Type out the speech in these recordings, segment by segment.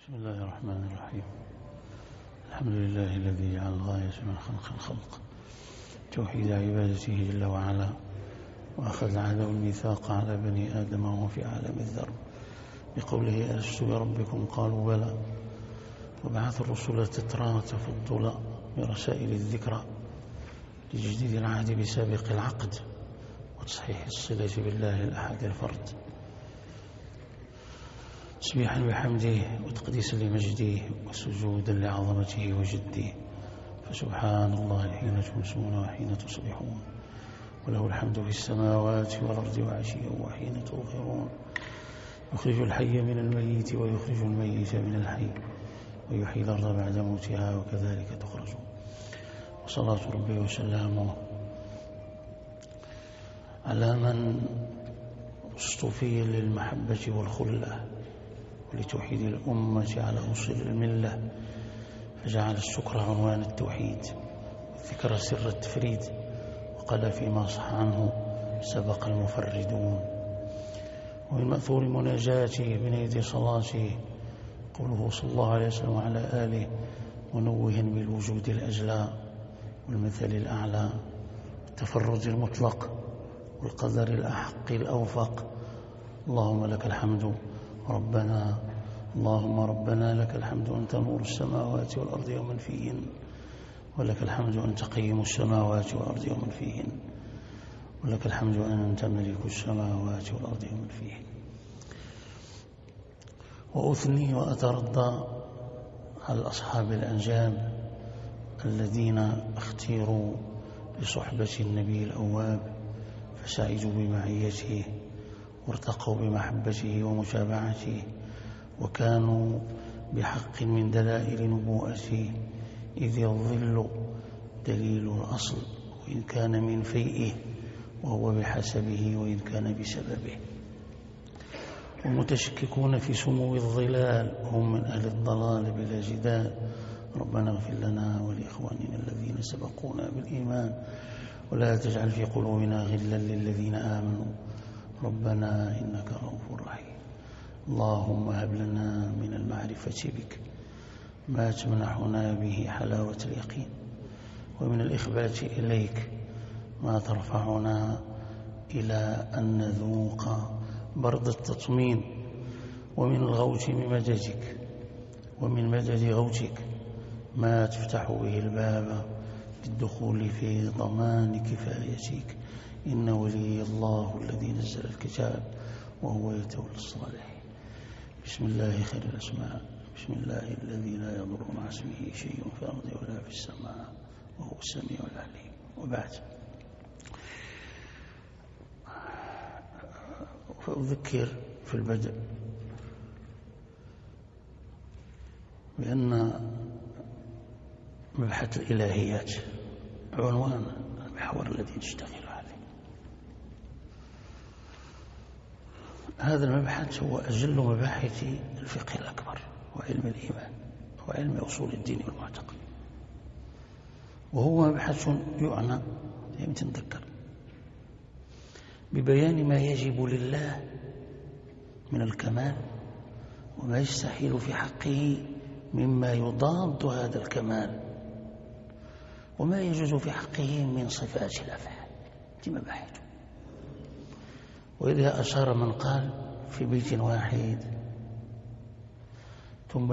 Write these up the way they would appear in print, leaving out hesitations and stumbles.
بسم الله الرحمن الرحيم. الحمد لله الذي جعل الغاية من خلق الخلق توحيد عبادته جل وعلا، وأخذ عهده الميثاق على بني آدم وهو في عالم الذر بقوله ألست بربكم قالوا بلى، وبعث الرسل تترى تفضلا برسائل الذكرى لتجديد العهد بسابق العقد وتصحيح الصلة بالله الأحد الفرد، تسبيحا بحمده وتقديسا لمجده وسجودا لعظمته وجده، فسبحان الله حين تمسون وحين تصبحون، وله الحمد في السماوات والأرض وعشيا وحين تظهرون، يخرج الحي من الميت ويخرج الميت من الحي ويحيي الأرض بعد موتها وكذلك تخرجون. وصلاة ربي وسلامه على من اصطفي للمحبة والخلة ولتوحيد الأمة على أصول الملة، فجعل الشكر عنوان التوحيد والذكر سر التفريد، وقال فيما صح عنه سبق المفردون. ومن مأثور مناجاته من يد صلاته قوله صلى الله عليه وسلم وعلى آله منوها بالوجود الأجلى والمثل الأعلى والتفرد المطلق والقدر الأحق الأوفق، اللهم لك الحمد ربنا، اللهم ربنا لك الحمد أنت نور السماوات والأرض ومن فيهن، ولك الحمد أنت قيم السماوات والأرض ومن فيهن، ولك الحمد أنت ملك السماوات والأرض ومن فيهن. وأثني وأترضى على أصحاب الأنجام الذين اختيروا لصحبة النبي الأواب فسعدوا بمعيته وارتقوا بمحبته ومتابعته، وكانوا بحق من دلائل نبوءته، إذ الظل دليل الأصل وإن كان من فيئه، وهو بحسبه وإن كان بسببه. والمتشككون في سمو الظلال هم من أهل الضلال بلا جدال، ربنا اغفر لنا ولإخواننا الذين سبقونا بالإيمان ولا تجعل في قلوبنا غلا للذين آمنوا ربنا إنك رؤوف رحيم. اللهم هب لنا من المعرفة بك ما تمنحنا به حلاوة اليقين، ومن الإخبات إليك ما ترفعنا إلى أن نذوق برد التطمين، ومن الغوث بمددك ومن مدد غوثك ما تفتح به الباب للدخول في ضمان كفايتك، إن ولي الله الذي نزل الكتاب وهو يتولى الصالحين. بسم الله خير الأسماء، بسم الله الذي لا يضر مع اسمه شيء في الأرض ولا في السماء وهو السميع العليم. وبعد، فأذكر في البدء بأن مبحث الإلهيات عنوان المحور الذي نشتغل عليه. هذا المبحث هو أجل مباحث الفقه الأكبر وعلم الإيمان وعلم أصول الدين والمعتقد، وهو مبحث يعنى يمكن نذكر ببيان ما يجب لله من الكمال وما يستحيل في حقه مما يضاد هذا الكمال، وما يجوز في حقه من صفات الأفعال. دي مباحث. وإذا أشار من قال في بيت واحد ثم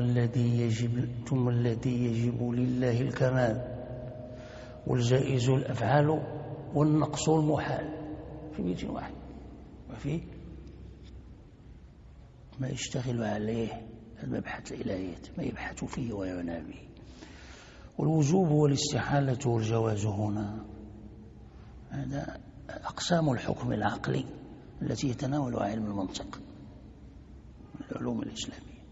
الذي يجب لله الكمال والجائز الأفعال والنقص المحال، في بيت واحد، وفي ما يشتغل عليه المبحث الإلهيات، ما يبحث فيه ويعنى به. والوجوب والاستحالة والجواز هنا هذا أقسام الحكم العقلي التي يتناولها علم المنطق من العلوم الإسلامية،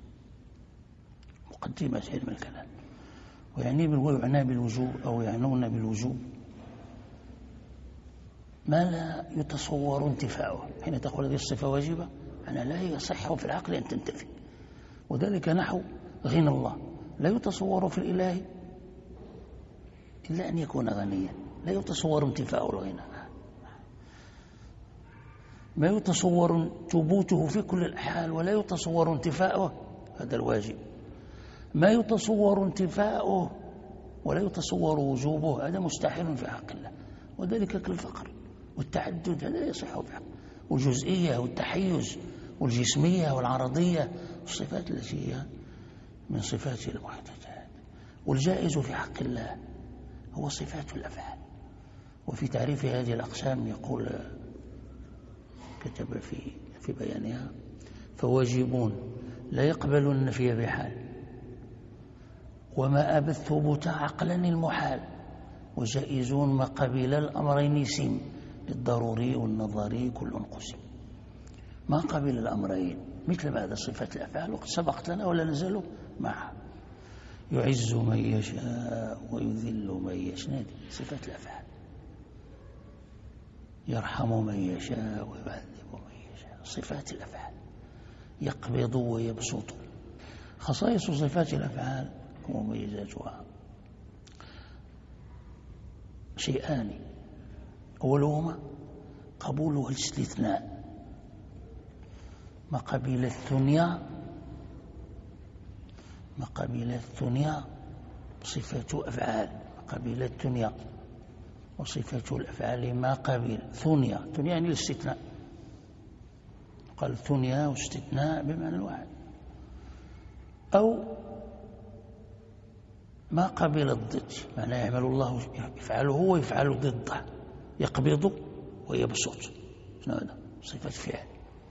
مقدمة علم الكلام. ويعنى بالوجوب أو يعنون بالوجوب ما لا يتصور انتفاعه. حين تقول هذه الصفة واجبة أنا لا يصح في العقل أن تنتفي، وذلك نحو غنى الله لا يتصور في الإله إلا أن يكون غنيا، لا يتصور انتفاع الغنى، ما يتصور ثبوته في كل الأحوال ولا يتصور انتفاعه، هذا الواجب. ما يتصور انتفاؤه ولا يتصور وجوبه، هذا مستحيل في حق الله. وذلك كالفقر والتعدد، هذا لا يصح في حق، والجزئية والتحيز والجسمية والعرضية، الصفات التي هي من صفات المحدثات. والجائز في حق الله هو صفات الأفعال. وفي تعريف هذه الأقسام يقول، كتب في بيانها: فواجبون لا يقبل النفي بحال، وما أبى الثبوت عقلا المحال، وجائزون ما قبل الأمرين سم، للضروري والنظري كل قسم. ما قبل الأمرين مثل هذا صفات الأفعال وقد سبقت لنا ولا نزال معها. يعز من يشاء ويذل من يشاء، صفات الأفعال. يرحم من يشاء ويعذب من يشاء، صفات الأفعال. يقبض ويبسط. خصائص صفات الأفعال ومميزاتها شيئان: أولهما قبولها الاستثناء، ما قبل الثنيا صفة أفعال، قبل الثنيا وصفة الأفعال ما قبل ثنيا يعني الاستثناء. قال ثنيا واستثناء بمعنى الواحد. أو ما قبل الضد، معناه يعمل الله يفعله ويفعل ضده، يقبض ويبسط، شنو هذا؟ صفة فعل.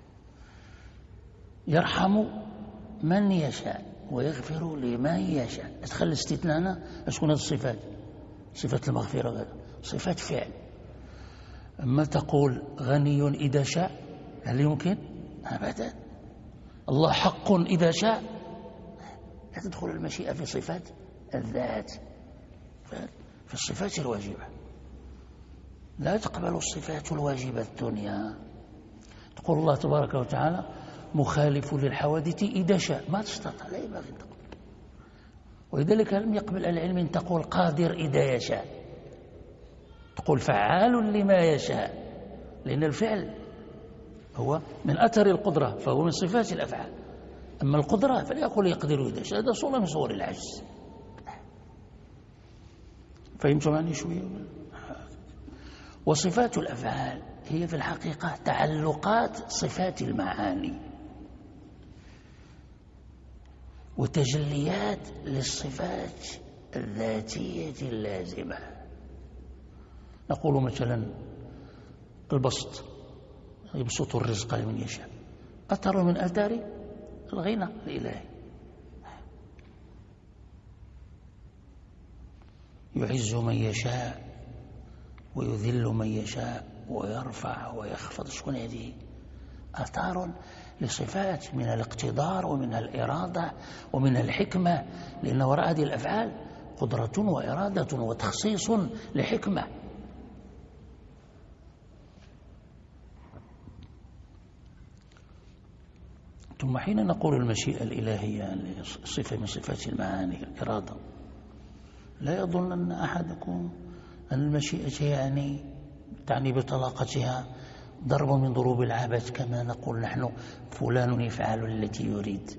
يرحم من يشاء ويغفر لمن يشاء، ادخل الاستثناء. شكون هذه الصفات؟ صفة المغفرة، هذا صفة فعل. أما تقول غني إذا شاء، هل يمكن؟ أبدا. الله حق إذا شاء، لا تدخل المشيئة في صفات الذات، في الصفات الواجبة. لا تقبل الصفات الواجبة الدنيا. تقول الله تبارك وتعالى مخالف للحوادث إذا شاء، ما تستطيع، لا ينبغي أن تقول. ولذلك لم يقبل العلم أن تقول قادر إذا يشاء، تقول فعال لما يشاء، لأن الفعل هو من أثر القدرة، فهو من صفات الأفعال. أما القدرة فلا يقول يقدر إذا شاء، هذا صورة من صور العجز. فهمتم عني شوية؟ وصفات الأفعال هي في الحقيقة تعلقات صفات المعاني وتجليات للصفات الذاتية اللازمة. نقول مثلا البسط، يبسط الرزق لمن يشاء، أثر من آثار الغنى الإلهي. يعز من يشاء ويذل من يشاء ويرفع ويخفض، شكون هذه؟ آثار لصفات من الاقتدار ومن الإرادة ومن الحكمة، لأن وراء هذه الأفعال قدرة وإرادة وتخصيص لحكمة. ثم حين نقول المشيئة الإلهية صفة من صفات المعاني الإرادة، لا يظن أحدكم أن المشيئة تعني بطلاقتها ضرب من ضروب العبث، كما نقول نحن فلان يفعل التي يريد.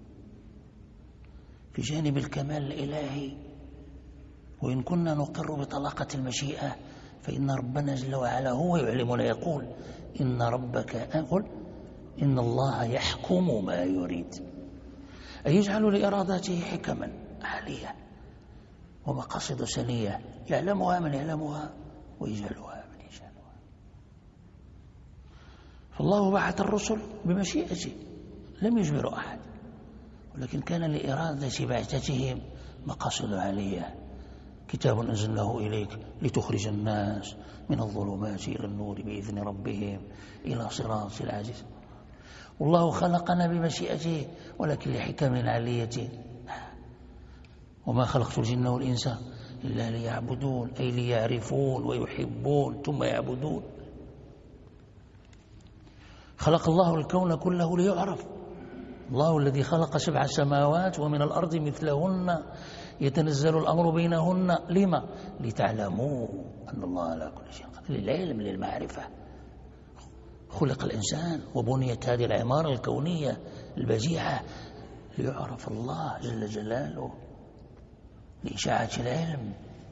في جانب الكمال الإلهي، وإن كنا نقر بطلاقة المشيئة، فإن ربنا جل وعلا هو يعلمنا، يقول إن ربك إن الله يحكم ما يريد، أي يجعل لإراداته حكما عالية ومقاصد سنية يعلمها من يعلمها ويجعلها من يجعلها. فالله بعث الرسل بمشيئته، لم يجبر أحد، ولكن كان لإرادة بعثتهم مقاصد عالية. كتاب أنزلناه إليك لتخرج الناس من الظلمات إلى النور بإذن ربهم إلى صراط العزيز. والله خلقنا بمشيئته ولكن لحكم عالية. وما خلقت الجن والإنس إلا ليعبدون، أي ليعرفون ويحبون ثم يعبدون. خلق الله الكون كله ليعرف. الله الذي خلق 7 سماوات ومن الأرض مثلهن يتنزل الأمر بينهن، لما؟ لتعلموا أن الله على كل شيء قدير، للعلم للمعرفة. خلق الإنسان وبنيت هذه العمارة الكونية البديعة ليعرف الله جل جلاله، لإشاعة العلم.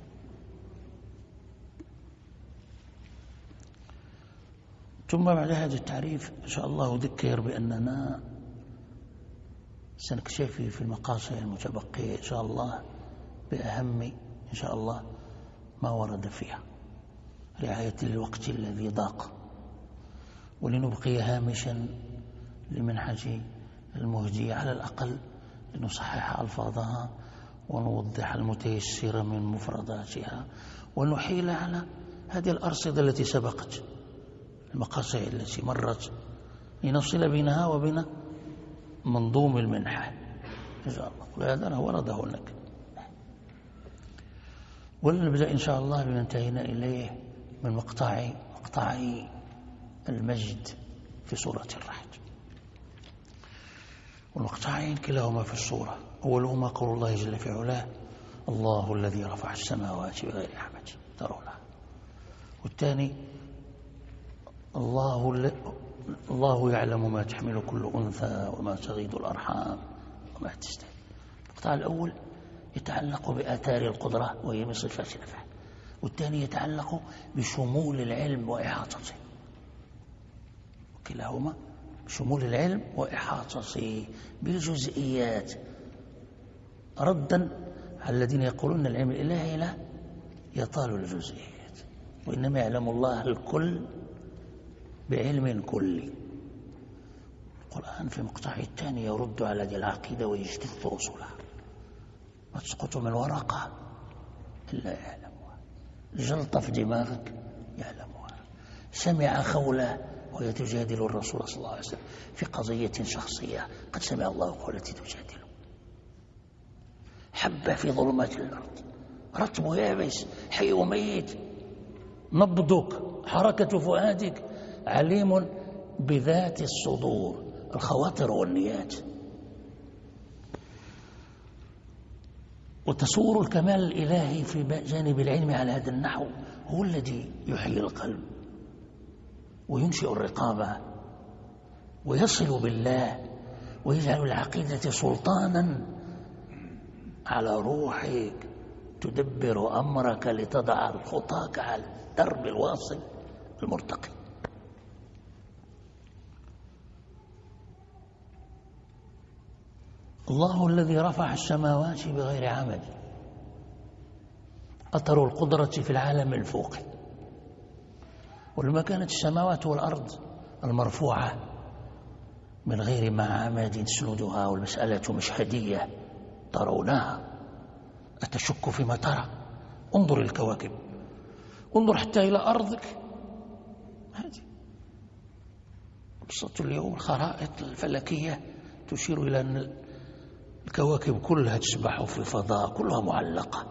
ثم بعد هذا التعريف إن شاء الله أذكر بأننا سنكتفي في المقاصد المتبقية إن شاء الله بأهم إن شاء الله ما ورد فيها، رعاية للوقت الذي ضاق، ولنبقي هامشا لمنهج المهدي على الأقل لنصحح ألفاظها ونوضح المتيسر من مفرداتها، ونحيل على هذه الأرصدة التي سبقت، المقاصد التي مرت، لنصل بينها وبين منظوم المنحة إن شاء الله. وهذا ورد هناك. ولنبدأ إن شاء الله بما انتهينا إليه من مقطعي المجد في سورة الرعد. والمقطعين كلاهما في السورة، أولهما قول الله جل في علاه: الله الذي رفع السماوات بغير عمد ترونها، والثاني: الله يعلم ما تحمل كل أنثى وما تغيض الأرحام وما تزداد. المقطع الأول يتعلق بآثار القدرة وهي من صفات الأفعال، والثاني يتعلق بشمول العلم وإحاطته، كلاهما شمول العلم وإحاطته بالجزئيات، ردا على الذين يقولون العلم الإلهي لا يطال الجزئيات، وإنما يعلم الله الكل بعلم كلي. القرآن في مقطعه الثاني يرد على هذه العقيدة ويجتث أصولها، ما تسقط من ورقة إلا يعلمها، جلطة في دماغك يعلمها، سمع خولة وهي تجادل الرسول صلى الله عليه وسلم في قضية شخصية، قد سمع الله قولتي تجادله، حبة في ظلمات الأرض، رطب ويابس، حي وميت، نبضك، حركة فؤادك، عليم بذات الصدور، الخواطر والنيات. وتصور الكمال الإلهي في جانب العلم على هذا النحو هو الذي يحيي القلب وينشئ الرقابة ويصل بالله ويجعل العقيدة سلطانا على روحك تدبر أمرك لتضع خطاك على الدرب الواصل المرتقي. الله الذي رفع السماوات بغير عمد، أثر القدرة في العالم الفوقي. ولما كانت السماوات والأرض المرفوعة من غير ما عمد تسندها، والمسألة مشهدية ترونها، أتشك فيما ترى؟ انظر الكواكب، انظر حتى إلى أرضك هذه. قصة اليوم الخرائط الفلكية تشير إلى أن الكواكب كلها تسبح في فضاء، كلها معلقة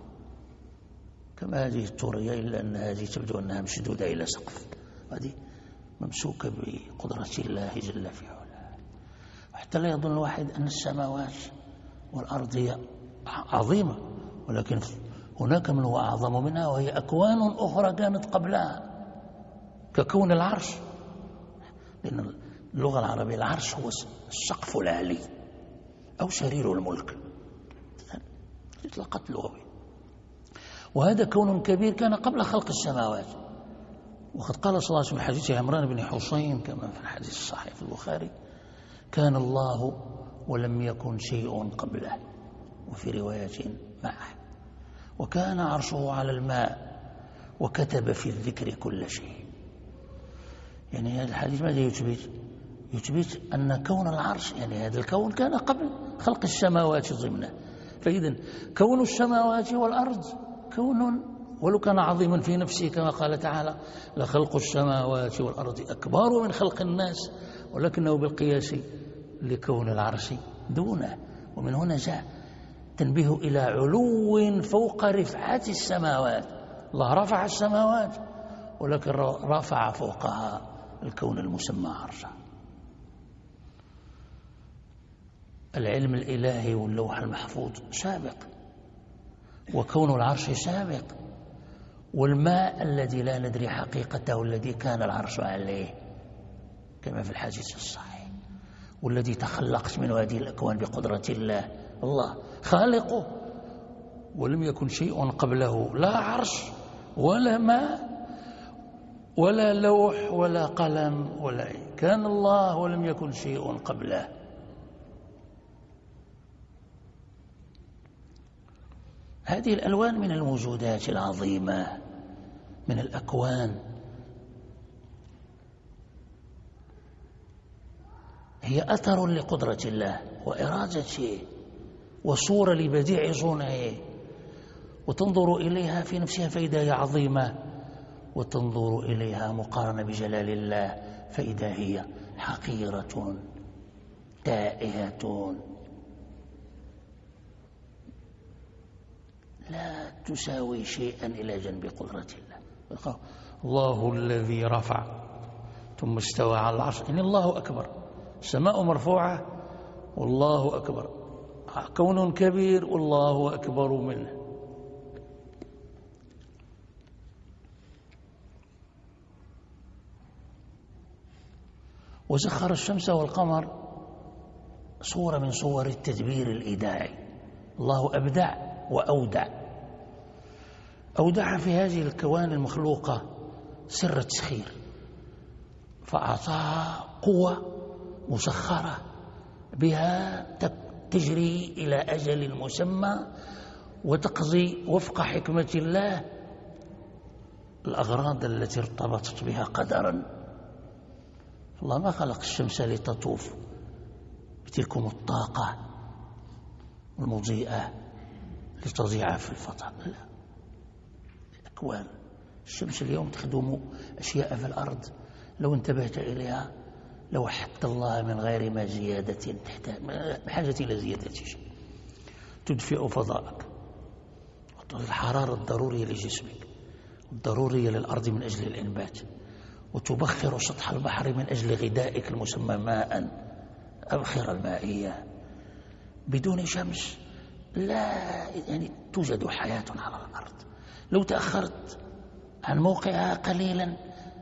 كما هذه الثورية، إلا أن هذه تبدو أنها مشدودة إلى سقف، هذه ممسوكة بقدرة الله جل في علاه. وحتى لا يظن الواحد أن السماوات والأرض هي عظيمة، ولكن هناك من هو أعظم منها، وهي أكوان أخرى كانت قبلها ككون العرش، لأن اللغة العربية العرش هو السقف العالي أو سرير الملك، إطلاقات لغوية. وهذا كون كبير كان قبل خلق السماوات. وقد قال صلى الله عليه وسلم في حديث عمران بن حسين كما في الحديث الصحيح في البخاري: كان الله ولم يكن شيء قبله، وفي رواية معه، وكان عرشه على الماء، وكتب في الذكر كل شيء. يعني هذا الحديث ماذا يثبت؟ يثبت أن كون العرش، يعني هذا الكون كان قبل خلق السماوات ضمنه. فإذا كون السماوات والأرض كون ولو كان عظيما في نفسه، كما قال تعالى: لخلق السماوات والأرض أكبر من خلق الناس، ولكنه بالقياس لكون العرش دونه. ومن هنا جاء تنبيه إلى علو فوق رفعة السماوات. الله رفع السماوات، ولكن رفع فوقها الكون المسمى عرشا. العلم الإلهي واللوح المحفوظ سابق، وكون العرش سابق، والماء الذي لا ندري حقيقته الذي كان العرش عليه كما في الحديث الصحيح، والذي تخلقت من هذه الأكوان بقدرة الله. الله خالقه، ولم يكن شيء قبله، لا عرش ولا ماء ولا لوح ولا قلم ولا كان الله ولم يكن شيء قبله. هذه الألوان من الموجودات العظيمة، من الأكوان، هي أثر لقدرة الله وإرادته وصورة لبديع صنعه، وتنظر إليها في نفسها فإذا هي عظيمة، وتنظر إليها مقارنة بجلال الله فإذا هي حقيرة تائهة لا تساوي شيئا إلى جنب قدرة الله. الله الذي رفع ثم استوى على العرش، إن الله أكبر، السماء مرفوعة والله أكبر، كون كبير والله أكبر منه. وسخر الشمس والقمر صورة من صور التدبير الإداعي. الله أبدع وأودع، أودع في هذه الكوان المخلوقة سر التسخير، فأعطاها قوة مسخرة بها تجري إلى أجل مسمى وتقضي وفق حكمة الله الأغراض التي ارتبطت بها قدرا. الله ما خلق الشمس لتطوف بتلكم الطاقة المضيئة لتضيع في الفضاء، لا، الأكوان. الشمس اليوم تخدم أشياء في الأرض لو انتبهت إليها لوحدت الله من غير ما زيادة بحاجة إلى زيادة شيء. تدفئ فضاءك، الحرارة الضرورية لجسمك الضرورية للأرض من أجل الإنبات، وتبخر سطح البحر من أجل غذائك المسمى ماء، أبخرة المائية. بدون شمس لا توجد حياة على الأرض. لو تأخرت عن موقعها قليلا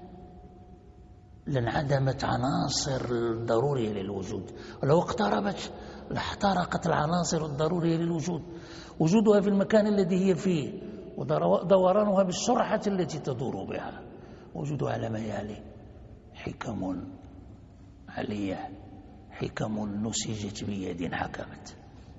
لانعدمت عناصر الضرورية للوجود، ولو اقتربت لاحترقت العناصر الضرورية للوجود. وجودها في المكان الذي هي فيه ودورانها بالسرعة التي تدور بها، وجودها على ما يلي حكم علية، حكم نسجت بيد حكمت.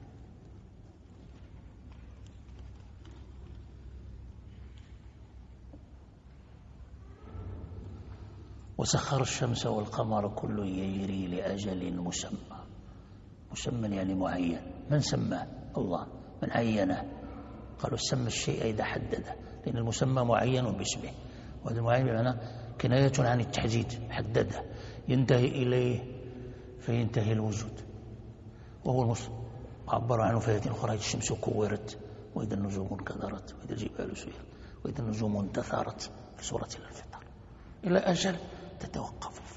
وسخر الشمس والقمر كل يجري لأجل مسمى. مسمى يعني معين. من سماه؟ الله. من عينه؟ قالوا سمى الشيء إذا حدده، لأن المسمى معين باسمه، وهذا المعين بمعنى كناية عن التحديد، حدده ينتهي إليه فينتهي الوجود، وهو عبر عنه في آية أخرى: الشمس كورت وإذا النجوم انكدرت وإذا الجبال سيرت وإذا النجوم انتثرت في سورة الانفطار، إلى أجل تتوقف فيه.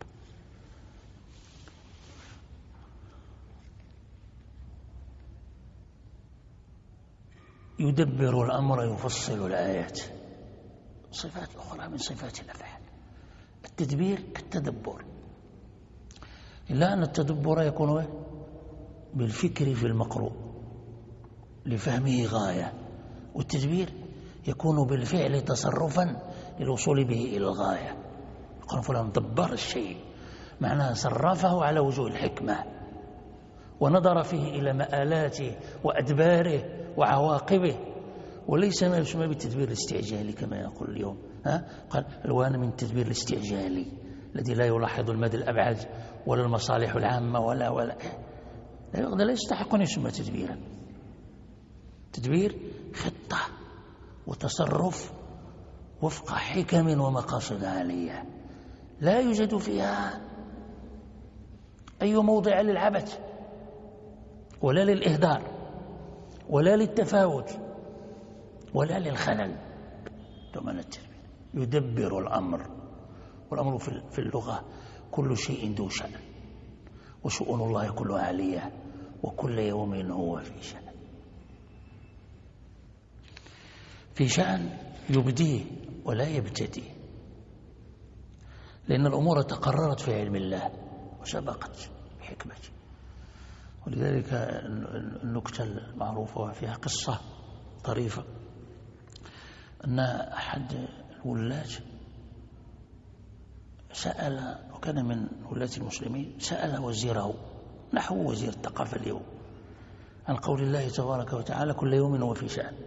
يدبر الأمر يفصل الآيات. صفات أخرى من صفات الأفعال. التدبير كالتدبر، إلا أن التدبر يكون بالفكر في المقروء لفهمه غاية، والتدبير يكون بالفعل تصرفا للوصول به إلى الغاية. يقول فلان دبر الشيء، معناه صرفه على وجوه الحكمة ونظر فيه إلى مآلاته وأدباره وعواقبه، وليس ما يسمى بالتدبير الاستعجالي كما يقول اليوم. قال الوان من التدبير الاستعجالي الذي لا يلاحظ المدى الأبعد ولا المصالح العامة ولا هذا لا يستحق أن يسمى تدبيرا. تدبير خطة وتصرف وفق حكم ومقاصد عالية لا يوجد فيها أي موضع للعبث ولا للإهدار ولا للتفاوت ولا للخلل. ضمن التدبير يدبر الأمر، والأمر في اللغة كل شيء ذو شأن، وشؤون الله كلها عالية، وكل يوم هو في شأن. في شأن يبديه ولا يبتديه، لأن الأمور تقررت في علم الله وسبقت بحكمته. ولذلك النكتة المعروفة وفيها قصة طريفة أن أحد الولاة سأل، وكان من ولاة المسلمين، سأل وزيره نحو وزير الثقافة اليوم عن قول الله تبارك وتعالى كل يوم هو في شأن،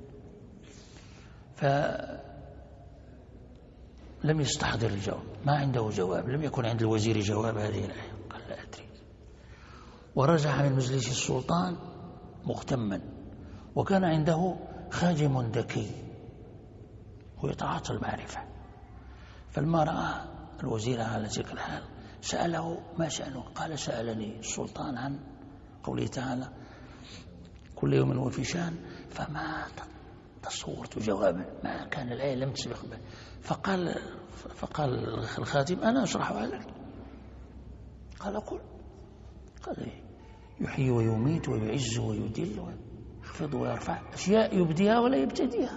فلم يستحضر الجواب، ما عنده جواب، لم يكن عند الوزير جواب هذه الآية، قال لا أدري. ورجع من مجلس السلطان مغتما، وكان عنده خادم ذكي ويتعاطى المعرفة، فلما رأى الوزير على تلك الحال سأله ما شأنه؟ قال سألني السلطان عن قوله تعالى كل يوم هو في شأن، فما تصورت جوابا، ما كان الآية لم تسبق به. فقال الخادم أنا أشرحها لك. قال قل. قال يحيي ويميت ويعز ويذل ويخفض ويرفع، أشياء يبديها ولا يبتديها.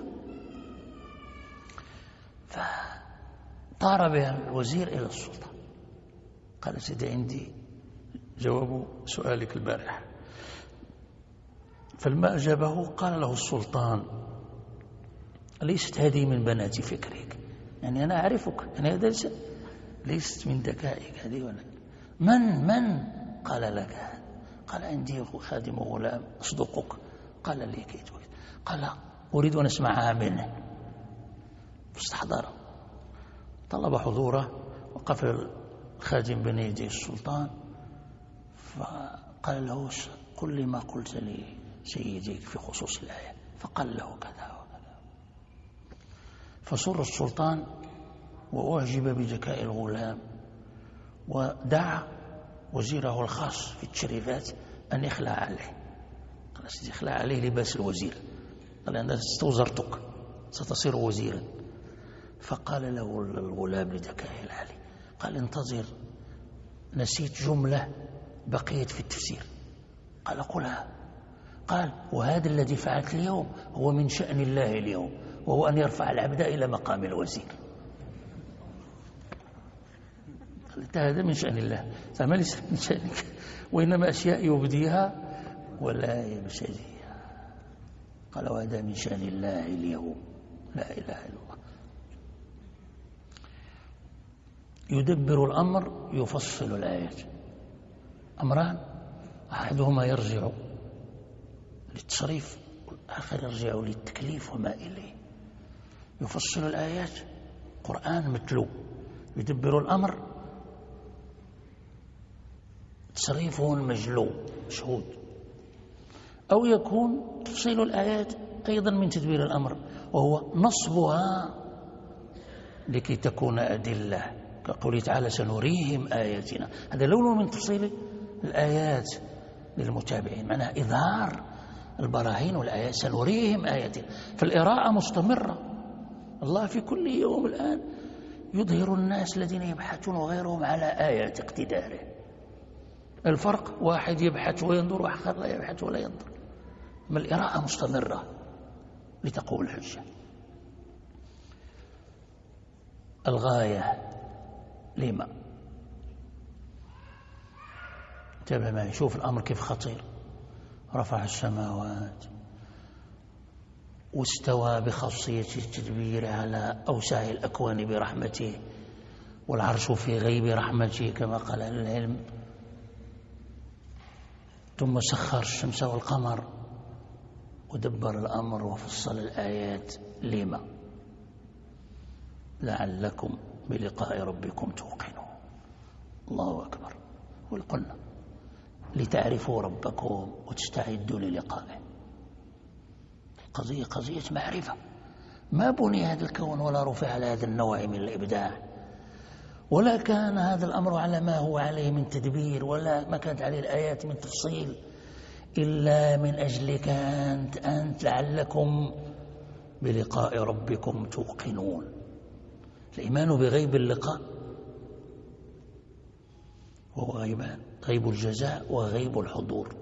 فطار بها الوزير إلى السلطان، قال سيدي عندي جواب سؤالك البارحة. فلما أجابه قال له السلطان ليست هذه من بنات فكرك، يعني أنا أعرفك، يعني هذا ليست من ذكائك هذه، ولا من قال لك؟ قال عندي خادم غلام أصدقك، قال لي كيت وكيت، قال أريد أن أسمعها منه. فاستحضر، طلب حضوره، وقف الخادم بين يدي السلطان، فقال له قل لي ما قلت لي سيديك في خصوص الآية، فقال له كذا وكذا. فسر السلطان وأعجب بذكاء الغلام، ودعا وزيره الخاص في التشريفات أن يخلع عليه. قال سيدي اخلع عليه لباس الوزير، قال أنا استوزرتك ستصير وزيرا. فقال له الغلام لذكائه العالي، قال انتظر، نسيت جملة بقيت في التفسير. قال قلها. قال وهذا الذي فعلت اليوم هو من شأن الله اليوم، وهو أن يرفع العبد إلى مقام الوزير. قالت هذا من شأن الله، فما ليس من شأنك، وإنما أشياء يبديها ولا يبتديها. قال وهذا من شأن الله اليوم، لا إله إلا الله. يدبر الأمر يفصل الآيات. أمران، أحدهما يرجع للتصريف والآخر يرجع للتكليف وما إليه. يفصل الآيات قرآن متلو، يدبر الأمر تصريفه المجلو مشهود. أو يكون تفصيل الآيات أيضا من تدبير الأمر، وهو نصبها لكي تكون أدلة، كقوله تعالى سنريهم آياتنا. هذا لون من تفصيل الآيات للمتابعين، معناها إظهار البراهين والآيات، سنريهم آياتنا. فالإراءة مستمرة، الله في كل يوم الآن يظهر الناس الذين يبحثون وغيرهم على آيات اقتداره. الفرق واحد يبحث وينظر وآخر لا يبحث ولا ينظر، ما الإراءة مستمرة لتقوم الحجة. الغاية لما؟ انتبه معي، شوف الأمر كيف خطير. رفع السماوات واستوى بخاصية التدبير على أوسع الأكوان برحمته، والعرش في غيب رحمته كما قال أهل العلم. ثم سخر الشمس والقمر ودبر الأمر وفصل الآيات لما؟ لعلكم بلقاء ربكم توقنون. الله أكبر. وقلنا لتعرفوا ربكم وتستعدوا للقائه. قضية معرفة. ما بني هذا الكون ولا رفع على هذا النوع من الإبداع، ولا كان هذا الأمر على ما هو عليه من تدبير، ولا ما كانت عليه الآيات من تفصيل، إلا من أجلك أنت لعلكم بلقاء ربكم توقنون. الإيمان بغيب اللقاء وهو غيبان، غيب الجزاء وغيب الحضور.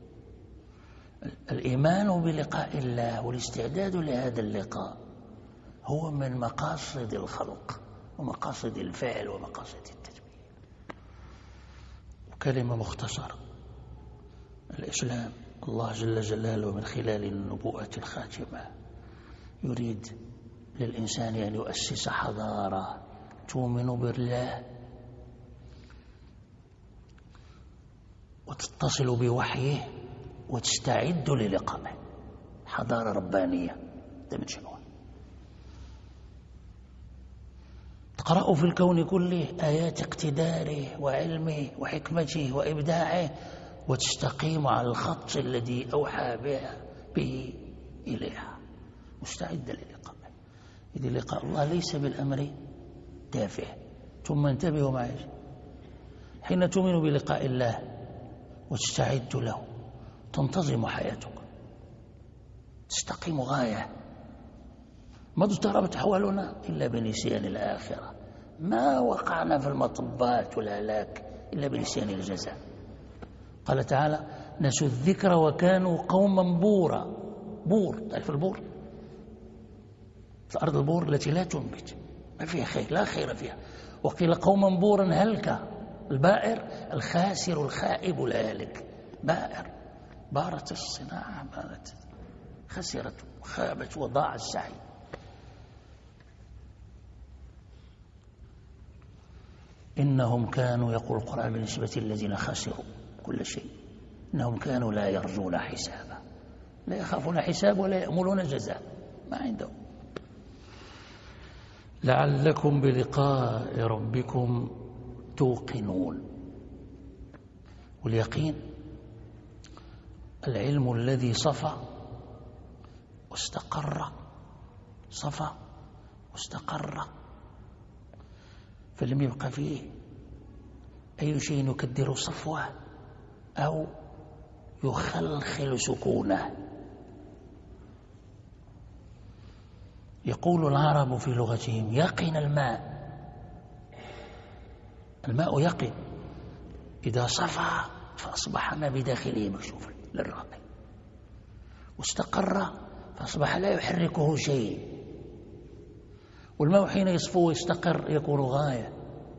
الإيمان بلقاء الله والاستعداد لهذا اللقاء هو من مقاصد الخلق ومقاصد الفعل ومقاصد التدبير. كلمة مختصرة. الإسلام الله جل جلاله من خلال النبوءة الخاتمة يريد للإنسان أن يؤسس حضارة تؤمن بالله وتتصل بوحيه وتستعد للقائه، حضارة ربانية. ده من شنو؟ تقرأ في الكون كله آيات اقتداره وعلمه وحكمته وإبداعه وتستقيم على الخط الذي أوحى به إليها، مستعدة للقائه. إذ لقاء الله ليس بالأمر تافه. ثم انتبهوا معي، حين تؤمن بلقاء الله وتستعد له تنتظم حياتك، تستقيم غاية. ما اضطربت أحوالنا إلا بنسيان الآخرة، ما وقعنا في المطبات والهلاك إلا بنسيان الجزاء. قال تعالى: نسوا الذكر وكانوا قوما بورا. بور، تعرف البور؟ في الأرض البور التي لا تنبت، ما فيها خير، لا خير فيها. وقيل قوما بورا هلكا. البائر الخاسر الخائب الهالك، بائر. بارت الصناعة، بارت، خسرت وخابت وضاع السعي. إنهم كانوا، يقول القرآن بالنسبة للذين خسروا كل شيء، إنهم كانوا لا يرجون حسابا، لا يخافون حساب ولا يأملون جزاء، ما عندهم. لعلكم بلقاء ربكم توقنون. واليقين العلم الذي صفى واستقر، صفى واستقر، فلم يبق فيه أي شيء يكدر صفوه أو يخلخل سكونه. يقول العرب في لغتهم: يقن الماء. الماء يقن، إذا صفى فأصبح ما بداخله مكشوفا للراقي، واستقر فأصبح لا يحركه شيء. والماء حين يصفو ويستقر يكون غاية.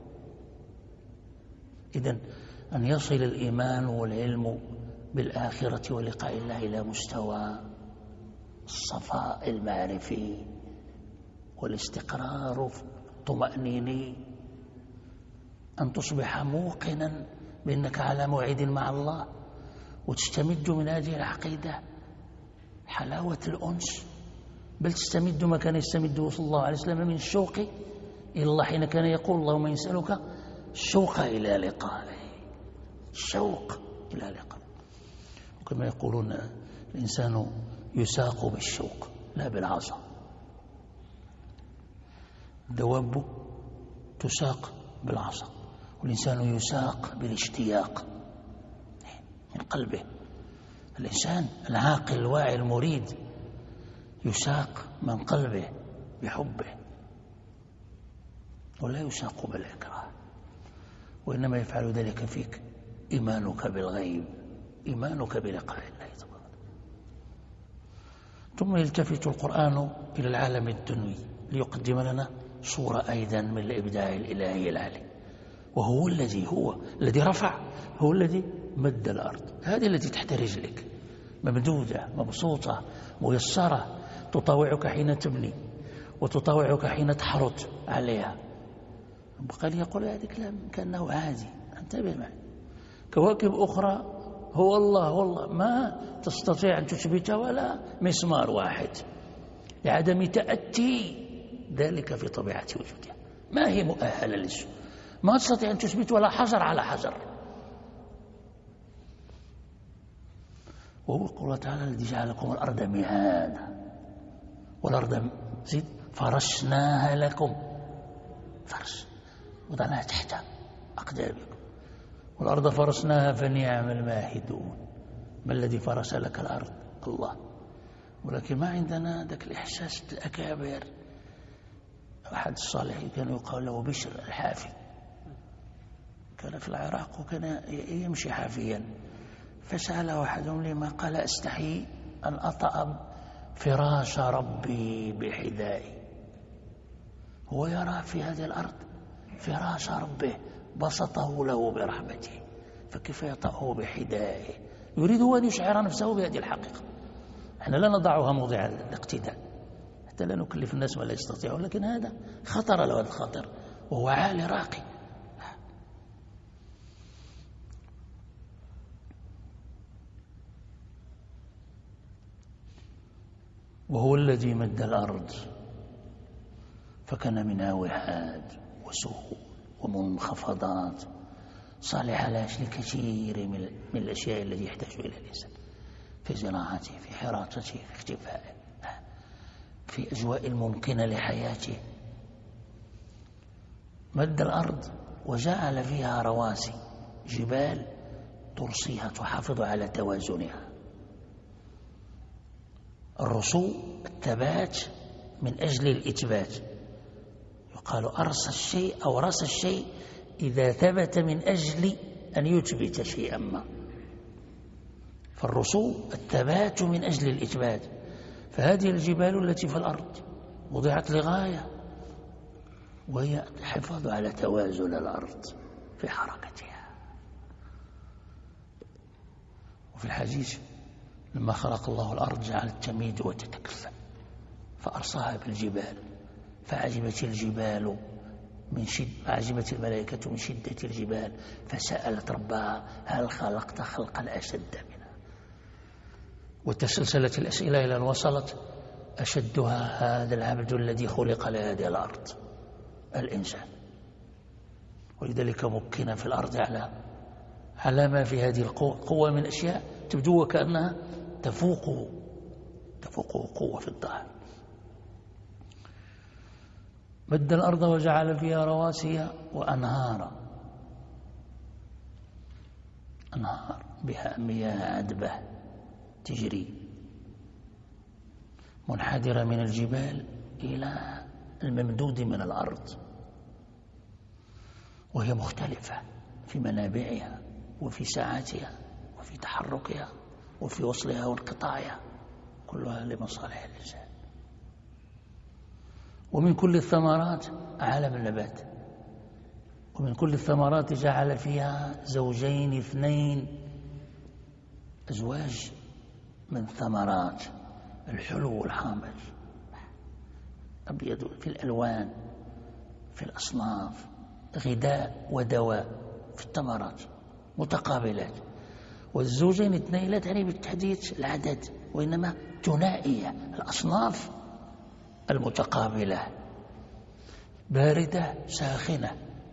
إذن أن يصل الإيمان والعلم بالآخرة ولقاء الله إلى مستوى الصفاء المعرفي والاستقرار الطمأنيني، أن تصبح موقنا بأنك على موعد مع الله، وتستمد من هذه العقيدة حلاوة الأنس، بل تستمد ما كان يستمده صلى الله عليه وسلم من الشوق إلى الله، حين كان يقول: اللهم يسألك الشوق إلى لقائه، الشوق إلى لقائه. وكما يقولون: الإنسان يساق بالشوق لا بالعصا. الدواب تساق بالعصا، والإنسان يساق بالاشتياق من قلبه. الإنسان العاقل الواعي المريد يساق من قلبه بحبه، ولا يساق بالإكراه، وإنما يفعل ذلك فيك إيمانك بالغيب، إيمانك بلقاء الله تبارك. ثم يلتفت القرآن إلى العالم الدنيوي ليقدم لنا صورة أيضا من الإبداع الإلهي العالي، وهو الذي رفع، هو الذي مد الأرض، هذه التي تحت رجلك، ممدودة مبسوطة ميسرة، تطاوعك حين تبني وتطاوعك حين تحرث عليها. قال يقول هذا كلام كأنه عادي، انتبه معي. كواكب أخرى هو الله ما تستطيع أن تثبت ولا مسمار واحد لعدم تأتي ذلك في طبيعة وجودها، ما هي مؤهلة للسوء، ما تستطيع أن تثبت ولا حجر على حجر. وهو قوله تعالى: الذي جعل لكم الأرض مهادا والأرض زيد فرشناها لكم، فرش وضعناها تحت أقدامكم، والأرض فرشناها فنعم الماهدون. ما الذي فرش لك الأرض؟ الله. ولكن ما عندنا ذاك الإحساس بالأكابر. أحد الصالحين كان يقال له بشر الحافي، كان في العراق وكان يمشي حافيا، فسأله أحدهم لما، قال: أستحي أن أطأ فراش ربي بحذائي. هو يرى في هذه الأرض فراش ربه بسطه له برحمته، فكيف يطأه بحدائه؟ يريد أن يشعر نفسه بهذه الحقيقة. احنا لا نضعها موضع الاقتداء حتى لا نكلف الناس ما لا يستطيعون، لكن هذا خطر له، هذا الخطر وهو عالي راقي. وهو الذي مد الأرض فكان منها وهاد وسهول ومنخفضات صالحة لأجل كثير من الأشياء التي يحتاج إلى الإنسان في زراعته، في حراسته، في اختفائه، في أجواء الممكنة لحياته. مد الأرض وجعل فيها رواسي، جبال ترسيها تحافظ على توازنها. الرسو الثبات من أجل الإثبات، يقال أرسى الشيء أو رسى الشيء إذا ثبت من أجل أن يثبت شيئا ما. فالرسو الثبات من أجل الإثبات. فهذه الجبال التي في الأرض وضعت لغاية، وهي الحفاظ على توازن الأرض في حركتها. وفي الحديث لما خلق الله الأرض جعلت تميد وتتكفى فأرساها بالجبال، فعجبت الجبال عجبت الملائكة من شدة الجبال، فسألت ربها هل خلقت خلقا أشد منها؟ وتسلسلت الأسئلة إلى أن وصلت أشدها هذا العبد الذي خلق لهذه الأرض، الإنسان. ولذلك مكن في الأرض على ما في هذه القوة من أشياء تبدو وكأنها تفوق قوة في الظاهر. مد الأرض وجعل فيها رواسي وأنهارا، أنهار بها مياه عذبة تجري منحدرة من الجبال إلى الممدود من الأرض، وهي مختلفة في منابعها وفي ساعاتها وفي تحركها وفي وصلها وانقطاعها، كلها لمصالح الإنسان. ومن كل الثمرات عالم النبات، ومن كل الثمرات جعل فيها زوجين اثنين، أزواج من ثمرات الحلو والحامض، أبيض في الألوان، في الأصناف، غذاء ودواء في الثمرات متقابلات. والزوجين اثنين لا تعني بالتحديد العدد، وإنما ثنائية الأصناف المتقابلة، باردة ساخنة،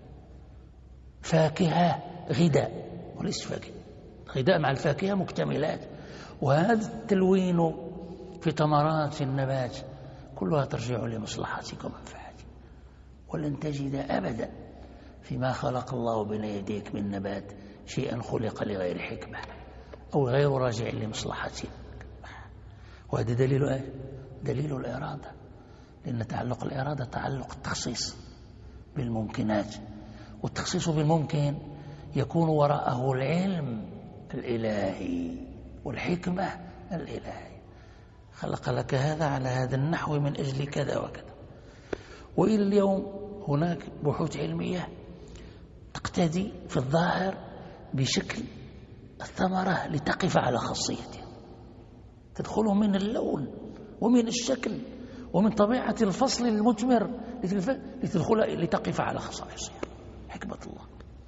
فاكهة غذاء وليس فاكهة، غذاء مع الفاكهة مكتملات. وهذا التلوين في ثمرات النبات كلها ترجع لمصلحتك ومنفعتك، ولن تجد أبدا فيما خلق الله بين يديك من نبات شيئا خلق لغير حكمة أو غير راجع لمصلحتك. وهذا دليل الإرادة، لأن تعلق الإرادة تعلق التخصيص بالممكنات، والتخصيص بالممكن يكون وراءه العلم الإلهي والحكمة الإلهية. خلق لك هذا على هذا النحو من أجل كذا وكذا. وإلى اليوم هناك بحوث علمية تقتدي في الظاهر بشكل الثمرة لتقف على خاصيتها، تدخل من اللون ومن الشكل ومن طبيعة الفصل المثمر لتقف على خصائصها. حكمة الله.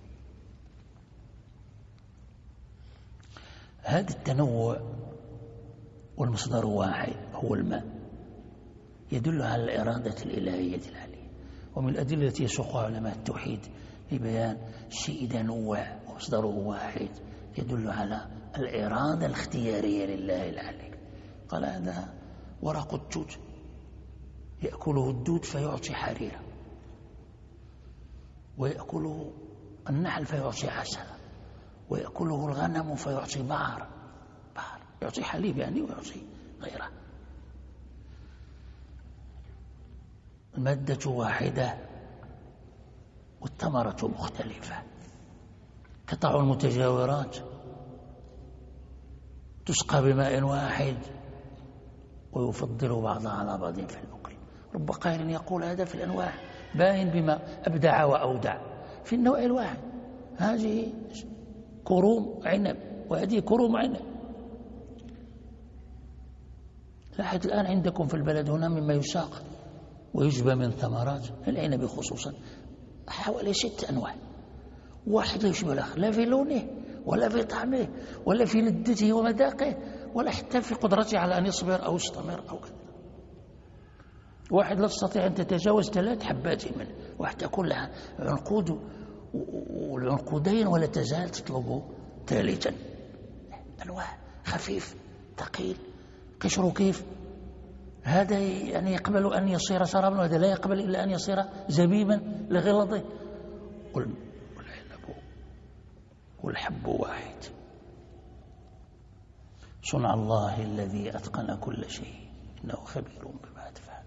هذا التنوع والمصدر واحد هو الماء، يدل على الإرادة الإلهية العلية. ومن الأدلة التي يسوقها علماء التوحيد لبيان الشيء إذا نوع ومصدره واحد يدل على الإرادة الاختيارية لله العلي. قال هذا ورق التوت يأكله الدود فيعطي حريرة، ويأكله النحل فيعطي عسل، ويأكله الغنم فيعطي بحر يعطي حليب يعني ويعطي غيره. المادة واحدة والثمرة مختلفة. قطع المتجاورات تسقى بماء واحد ويفضل بعضها على بعض في الأكل. رب قائل يقول هذا في الأنواع باين بما أبدع وأودع في النوع الواحد. هذه كروم عنب، وهذه كروم عنب. لاحظ الآن عندكم في البلد هنا مما يساق ويجبى من ثمرات العنب خصوصا حوالي 6 أنواع، واحد لا يشبه الآخر، لا في لونه ولا في طعمه ولا في لذته ومذاقه ولا حتى في قدرته على أن يصبر أو يستمر أو كذا. واحد لا تستطيع أن تتجاوز 3 حبات منه، واحد تأكل لها عنقود والعنقودين ولا تزال تطلبه ثالثا. أنواع، خفيف ثقيل قشره كيف، هذا يعني يقبل أن يصير شرابا وهذا لا يقبل إلا أن يصير زبيبا لغلظه. والحب واحد. صنع الله الذي أتقن كل شيء إنه خبير بما تفعل.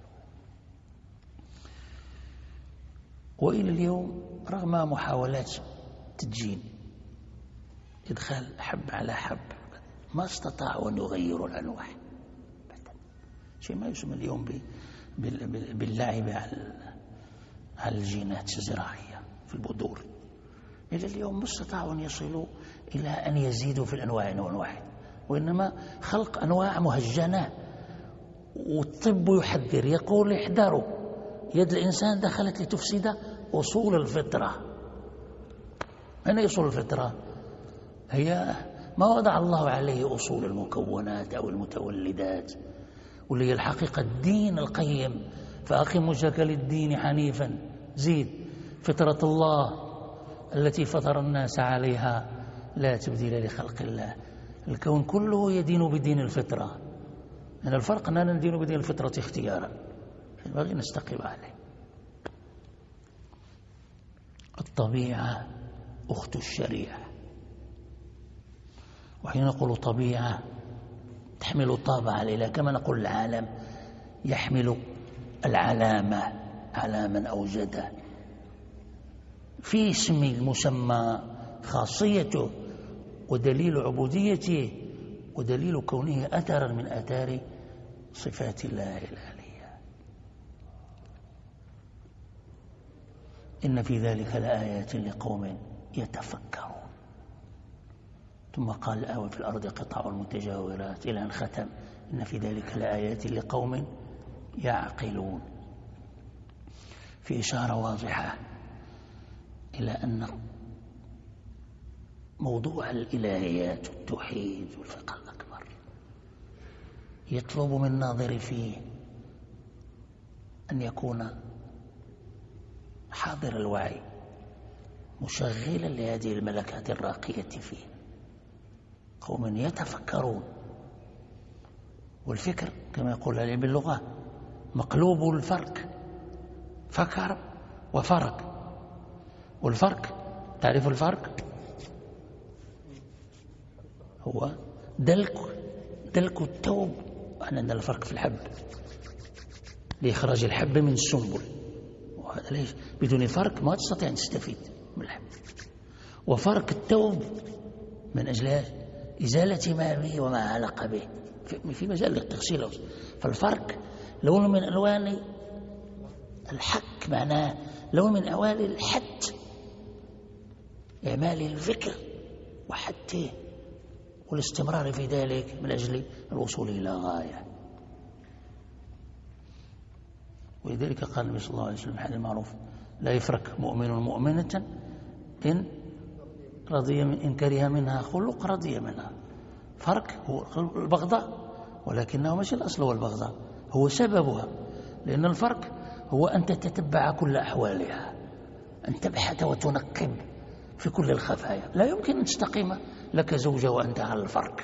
وإلى اليوم رغم محاولات تدجين إدخال حب على حب ما استطاعوا أن يغيروا الأنواع. شيء ما يسمى اليوم باللعب على الجينات الزراعية في البذور. إلى اليوم ما استطاعوا أن يصلوا إلى أن يزيدوا في الأنواع نوع واحد، وإنما خلق أنواع مهجنة. والطب يحذر يقول احذروا، يد الإنسان دخلت لتفسد أصول الفطرة. أين أصول الفطرة؟ هي ما وضع الله عليه أصول المكونات أو المتولدات، واللي هي الحقيقة الدين القيم، فأقم وجهك للدين حنيفا، زيد فطرة الله التي فطر الناس عليها لا تبديل لخلق الله. الكون كله يدين بدين الفطرة. من الفرق أننا ندين بدين الفطرة اختيارا، ينبغي نستقيم عليه. الطبيعة أخت الشريعة، وحين نقول طبيعة تحمل طابع الإله، كما نقول العالم يحمل العلامة، علاما أوجده في اسم المسمى خاصيته ودليل عبوديته ودليل كونه أثرا من آثار صفات الله الآلية. إن في ذلك لآيات لقوم يتفكرون. ثم قال الآوى في الأرض قطع متجاورات إلى أن ختم إن في ذلك لآيات لقوم يعقلون، في إشارة واضحة إلى أن موضوع الإلهيات والتوحيد والفقه الأكبر يطلب من الناظر فيه أن يكون حاضر الوعي مشغلا لهذه الملكات الراقية فيه. قوم يتفكرون، والفكر كما يقول العلم باللغة مقلوب الفرق، فكر وفرق. والفرق تعرف الفرق هو دلك التوب. عندنا الفرق في الحب لإخراج الحب من السنبل، وهذا ليش بدون فرق ما تستطيع أن تستفيد من الحب. وفرق التوب من أجل إزالة ما به وما علق به في مجال التغسيل. فالفرق لون من ألوان الحك، معناه لون من أوان الحد، إعمال الفكر وحده والاستمرار في ذلك من أجل الوصول إلى غاية. ولذلك قال النبي صلى الله عليه وسلم الحديث المعروف لا يفرق مؤمن مؤمنة إن كره منها خلق رضي منها. فرق هو البغضاء، ولكنه مش الأصل هو البغضاء، هو سببها. لأن الفرق هو أن تتتبع كل أحوالها، أن تبحث وتنقب في كل الخفايا. لا يمكن أن تستقيم لك زوجة وأنت على الفرق.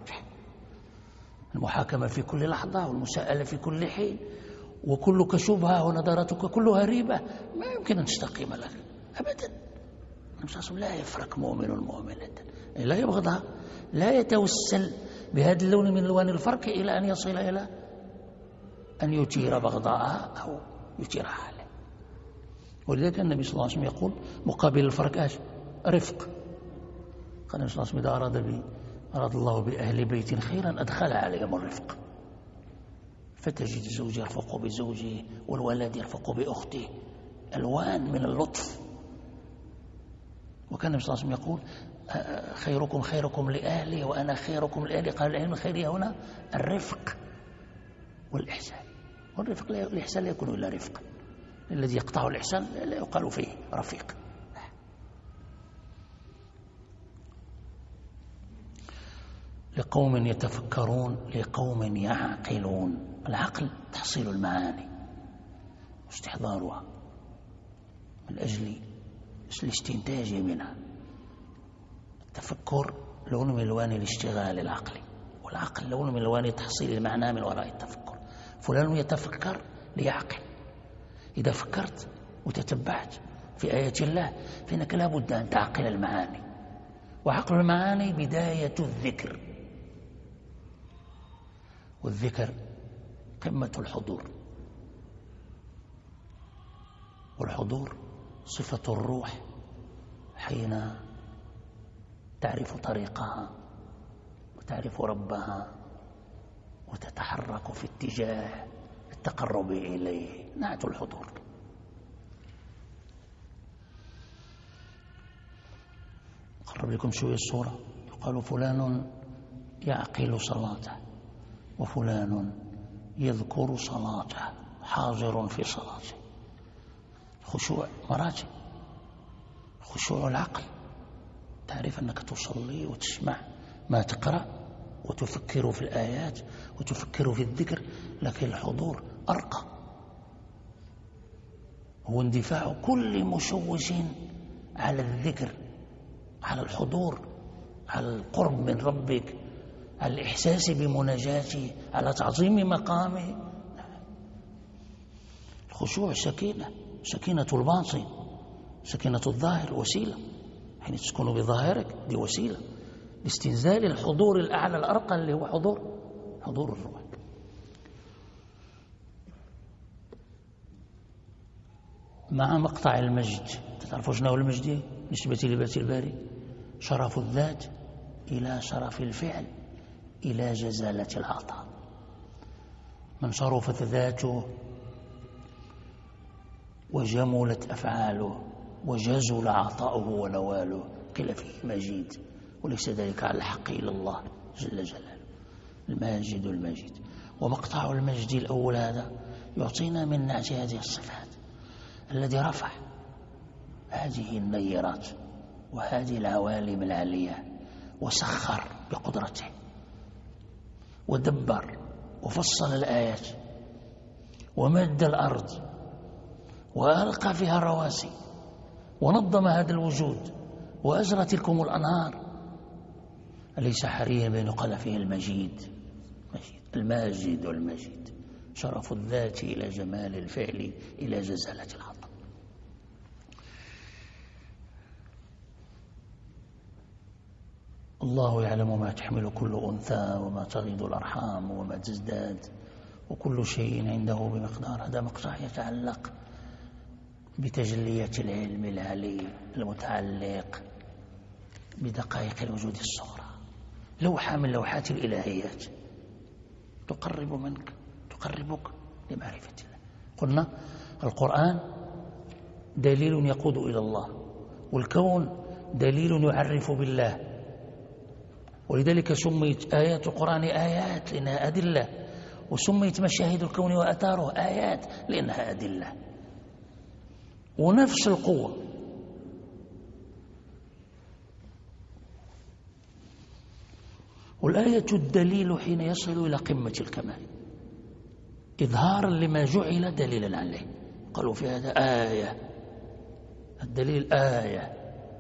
المحاكمة في كل لحظة والمساءلة في كل حين وكلك شبهة ونظرتك كلها ريبة، ما يمكن أن تستقيم لك أبدا. النبي صلى الله عليه وسلم لا يفرق مؤمن مؤمنة، لا يبغضها، لا يتوسل بهذا اللون من ألوان الفرق إلى أن يصل إلى أن يثير بغضاءها أو يثيرها عليه. ولذلك النبي صلى الله عليه وسلم يقول مقابل الفرق رفق. قال النبي صلى الله عليه وسلم إذا أراد الله بأهل بيت خيرا أدخل عليهم الرفق، فتجد الزوج يرفق بزوجه والولد يرفق بأخته، ألوان من اللطف وكان النبي صلى الله عليه وسلم يقول خيركم خيركم لأهلي وأنا خيركم لأهلي. قال العلم الخيرية هنا الرفق والإحسان، والرفق الإحسان لا يكون إلا رفقا، الذي يقطع الإحسان لا يقال فيه رفيق. لقوم يتفكرون لقوم يعقلون. العقل تحصيل المعاني واستحضارها من أجل الاستنتاج منها. التفكر لون من ألوان الاشتغال العقلي، والعقل لون من ألوان تحصيل المعنى من وراء التفكر. فلان يتفكر ليعقل. إذا فكرت وتتبعت في آيات الله فإنك لا بد أن تعقل المعاني، وعقل المعاني بداية الذكر، والذكر قمة الحضور، والحضور صفة الروح حين تعرف طريقها وتعرف ربها وتتحرك في اتجاه التقرب إليه، نعت الحضور. أقرب لكم شوية الصورة. يقال فلان يعقل صلاته، وفلان يذكر صلاته، حاضر في صلاته. خشوع مراتب. خشوع العقل، تعرف أنك تصلي وتسمع ما تقرأ وتفكر في الآيات وتفكر في الذكر، لكن الحضور أرقى، هو اندفاع كل مشوش على الذكر، على الحضور، على القرب من ربك، على الإحساس بمناجاته، على تعظيم مقامه. الخشوع سكينة، سكينة الباطن، سكينة الظاهر وسيلة. حين تسكن بظاهرك دي وسيلة لاستنزال الحضور الأعلى الأرقى اللي هو حضور الروح. مع مقطع المجد. تعرفوا شنو هو المجد بالنسبة لبيت الباري؟ شرف الذات إلى شرف الفعل إلى جزالة العطاء. من شرفت ذاته وجملت أفعاله وجزل عطاؤه ونواله قيل فيه مجيد، وليس ذلك على الحق إلا الله جل جلاله الماجد المجيد. ومقطع المجد الأول هذا يعطينا من نعت هذه الصفات، الذي رفع هذه النيرات وهذه العوالم العالية وسخر بقدرته ودبر وفصل الآيات ومد الأرض وألقى فيها الرواسي ونظم هذا الوجود وأجرى تلكم الأنهار. أليس حريا بأن يقال فيه المجيد؟ الماجد والمجيد، شرف الذات إلى جمال الفعل إلى جزالة العطاء. الله يعلم ما تحمل كل أنثى وما تغيض الأرحام وما تزداد، وكل شيء عنده بمقدار. هذا مقطع يتعلق بتجلية العلم العلي المتعلق بدقائق الوجود الصغرى، لوحة من لوحات الإلهيات تقربك لمعرفة الله. قلنا القرآن دليل يقود إلى الله، والكون دليل يعرف بالله، ولذلك سميت آيات القرآن آيات لأنها أدلة، وسميت مشاهد الكون وأثاره آيات لأنها أدلة، ونفس القوة. والآية الدليل حين يصل إلى قمة الكمال إظهارا لما جعل دليلا عليه. قالوا في هذا آية، الدليل آية.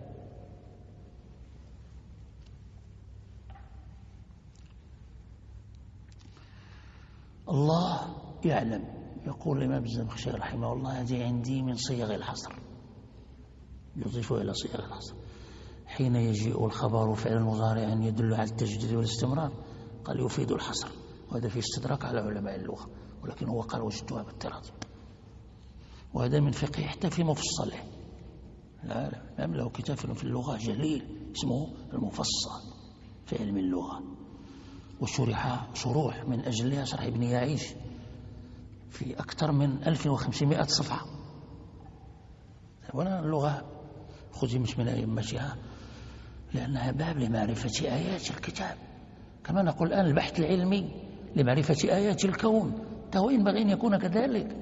الله يعلم. يقول الإمام الزمخشري رحمه الله هذه عندي من صيغ الحصر، يضيفه إلى صيغ الحصر. حين يجيء الخبر فعل مضارع يدل على التجديد والاستمرار قال يفيد الحصر، وهذا في استدراك على علماء اللغة، ولكن هو قال وجدتها بالطراز، وهذا من فقه حتى في مفصله. لا له كتاب في اللغة جليل اسمه المفصل في علم اللغة، وشرح شروح من أجلها شرح ابن يعيش في أكثر من 1500 صفحة. هنا اللغة خزمت من أئمتها لأنها باب لمعرفة آيات الكتاب، كما نقول الآن البحث العلمي لمعرفة آيات الكون، فهو ينبغي أن يكون كذلك.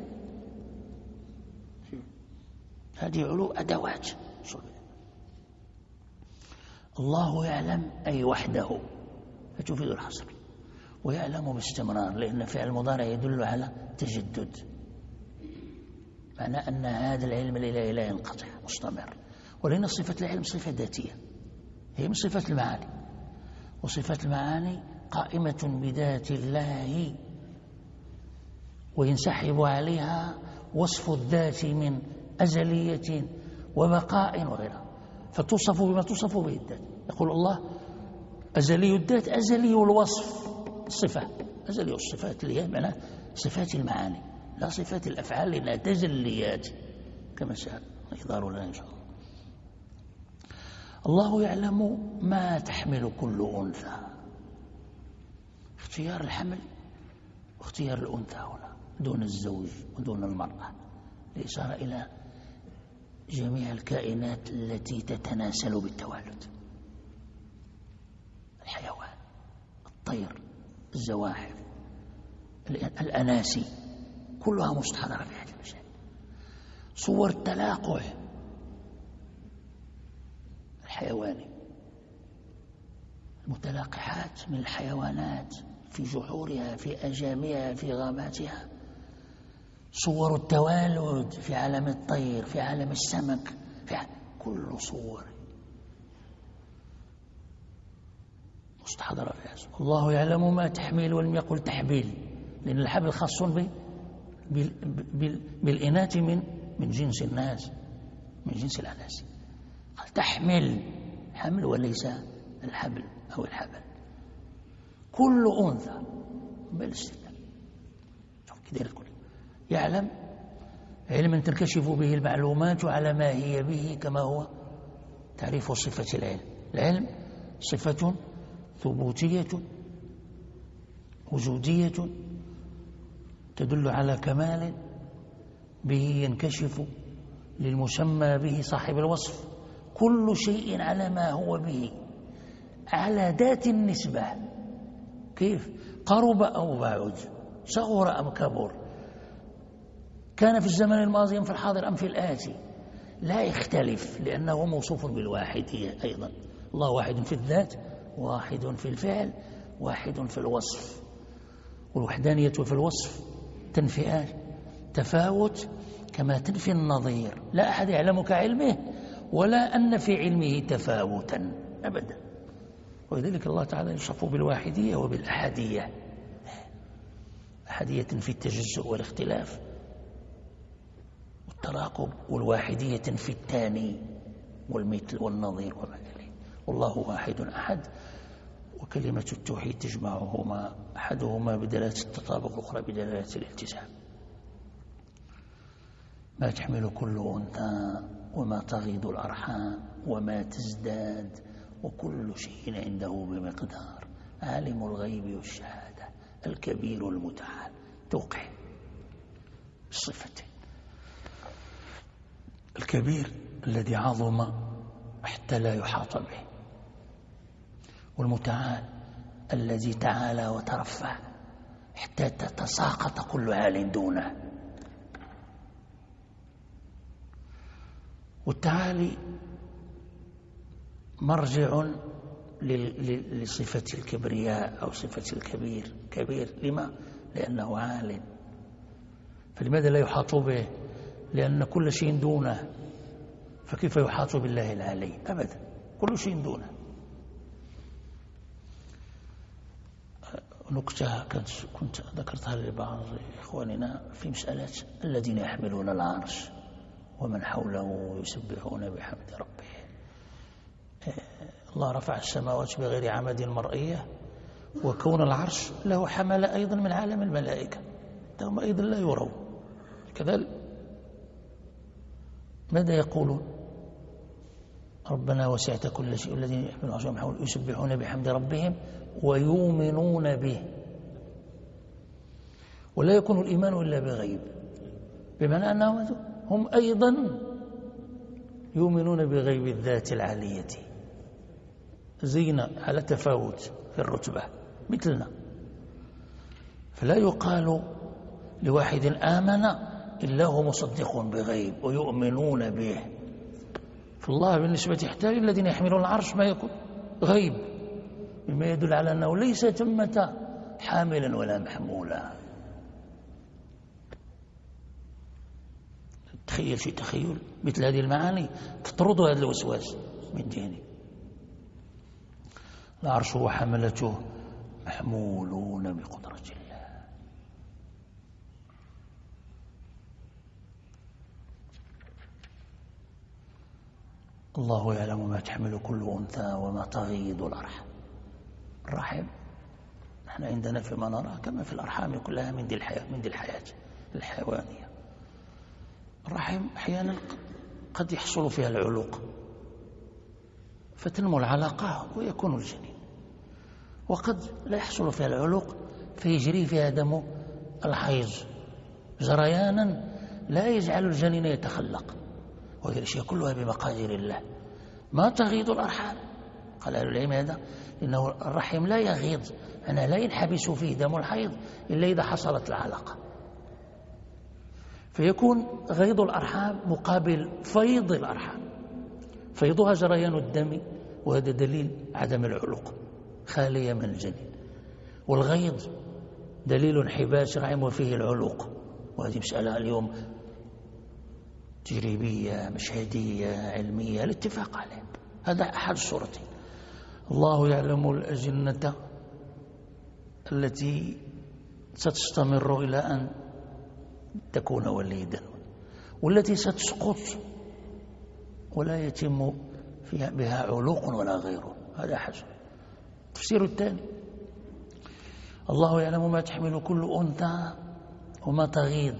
هذه علو أدوات. الله يعلم أي وحده فتفيد الحصر، ويعلم باستمرار لأن فعل المضارع يدل على تجدد، معنى أن هذا العلم الإلهي لا ينقطع مستمر. ولأن صفة العلم صفة ذاتية، هي من صفة المعاني، وصفة المعاني قائمة بذات الله وينسحب عليها وصف الذات من أزلية وبقاء وغيرها، فتوصف بما توصف به الذات. يقول الله أزلي الذات أزلي الوصف، الصفة أزلي الصفات اللي هي معنى صفات المعاني لا صفات الأفعال لأنها تجليات كما سيظهر لنا إن شاء الله. الله يعلم ما تحمل كل أنثى، اختيار الحمل واختيار الأنثى هنا دون الزوج ودون المرأة لإشارة إلى جميع الكائنات التي تتناسل بالتوالد، الحيوان، الطير، الزواحف، الأناسي، كلها مستحضرة في هذه المسائل. صور التلاقح الحيواني، المتلاقحات من الحيوانات في جحورها في أجامها في غاباتها، صور التوالد في عالم الطير في عالم السمك في كل صور مستحضرة فيها. الله يعلم ما تحمل ولم يقل تحميل، لأن الحبل خاص بالإناث من جنس الناس، من جنس الأناس. قال تحمل حمل وليس الحبل أو الحبل، كل أنثى بالاستثناء كده الكل يعلم علما تنكشف به المعلومات على ما هي به، كما هو تعريف صفة العلم. العلم صفة ثبوتية وجودية تدل على كمال به ينكشف للمسمى به صاحب الوصف، كل شيء على ما هو به على ذات النسبة، كيف قرب أو بعد، صغر أم كبر، كان في الزمن الماضي أم في الحاضر أم في الآتي، لا يختلف لأنه موصوف بالواحدية أيضا. الله واحد في الذات، واحد في الفعل، واحد في الوصف، والوحدانية في الوصف تنفي تفاوت كما تنفي النظير، لا أحد يعلم كعلمه ولا أن في علمه تفاوتا أبدا. ولذلك الله تعالى يوصف بالواحدية وبالأحدية، أحدية في التجزؤ والاختلاف والتراقب، والواحدية في الثاني والمثل والنظير وما إليه. والله واحد أحد، وكلمة التوحيد تجمعهما، أحدهما بدلالة التطابق الأخرى بدلالة الالتزام. ما تحمل كل أنثى وما تغيض الأرحام وما تزداد وكل شيء عنده بمقدار، عالم الغيب والشهادة الكبير المتعال. توقع الصفتين، الكبير الذي عظم حتى لا يحاط به، والمتعال الذي تعالى وترفع حتى تتساقط كل عال دونه. والتعالي مرجع لصفة الكبرياء أو صفة الكبير. كبير لما؟ لأنه عال. فلماذا لا يحاط به؟ لأن كل شيء دونه، فكيف يحاط بالله العلي؟ أبدا، كل شيء دونه. نكتة كنت ذكرتها لبعض إخواننا في مسألة الذين يحملون العرش ومن حوله يسبحون بحمد ربهم. الله رفع السماوات بغير عمد مرئية، وكون العرش له حمل أيضا من عالم الملائكة، هم أيضا لا يرون كذلك. ماذا يقولون؟ ربنا وسعت كل شيء، الذين يحملون العرش ومن حوله يسبحون بحمد ربهم ويؤمنون به. ولا يكون الإيمان إلا بغيب، بمعنى أنهم هم أيضا يؤمنون بغيب الذات العالية، زينا على تفاوت في الرتبة مثلنا. فلا يقال لواحد آمن إلا هو مصدق بغيب ويؤمنون به. فالله بالنسبة حتى للذين يحملون العرش ما يكون غيب، مما يدل على أنه ليس ثمة حاملا ولا محمولا. تخيل شيء تخيل مثل هذه المعاني تطرد هذا الوسواس من ذهني. العرش وحملته محمولون بقدرة الله. الله يعلم ما تحمل كل أنثى وما تغيض الأرحام. الرحم نحن عندنا فيما نرى كما في الأرحام كلها من ذي الحياة الحيوانية. الرحم أحيانا قد يحصل فيها العلوق فتنمو العلاقة ويكون الجنين، وقد لا يحصل فيها العلوق فيجري فيها دم الحيض جريانا لا يجعل الجنين يتخلق، وهذه الأشياء كلها بمقادير الله. ما تغيض الأرحام، قال أهل العلم هذا إنه الرحم لا يغيض، أنا لا ينحبس فيه دم الحيض إلا إذا حصلت العلاقة، فيكون غيض الأرحام مقابل فيض الأرحام. فيضها جريان الدم، وهذا دليل عدم العلوق خالية من الجنين، والغيض دليل انحباس الرحم وفيه العلوق، وهذه مسألة اليوم تجريبية مشهدية علمية الاتفاق عليه. هذا أحد الصورتين. الله يعلم الأجنة التي ستستمر إلى أن تكون وليدا، والتي ستسقط ولا يتم بها علوق ولا غيره. هذا حسن. التفسير الثاني: الله يعلم ما تحمل كل أنثى وما تغيض.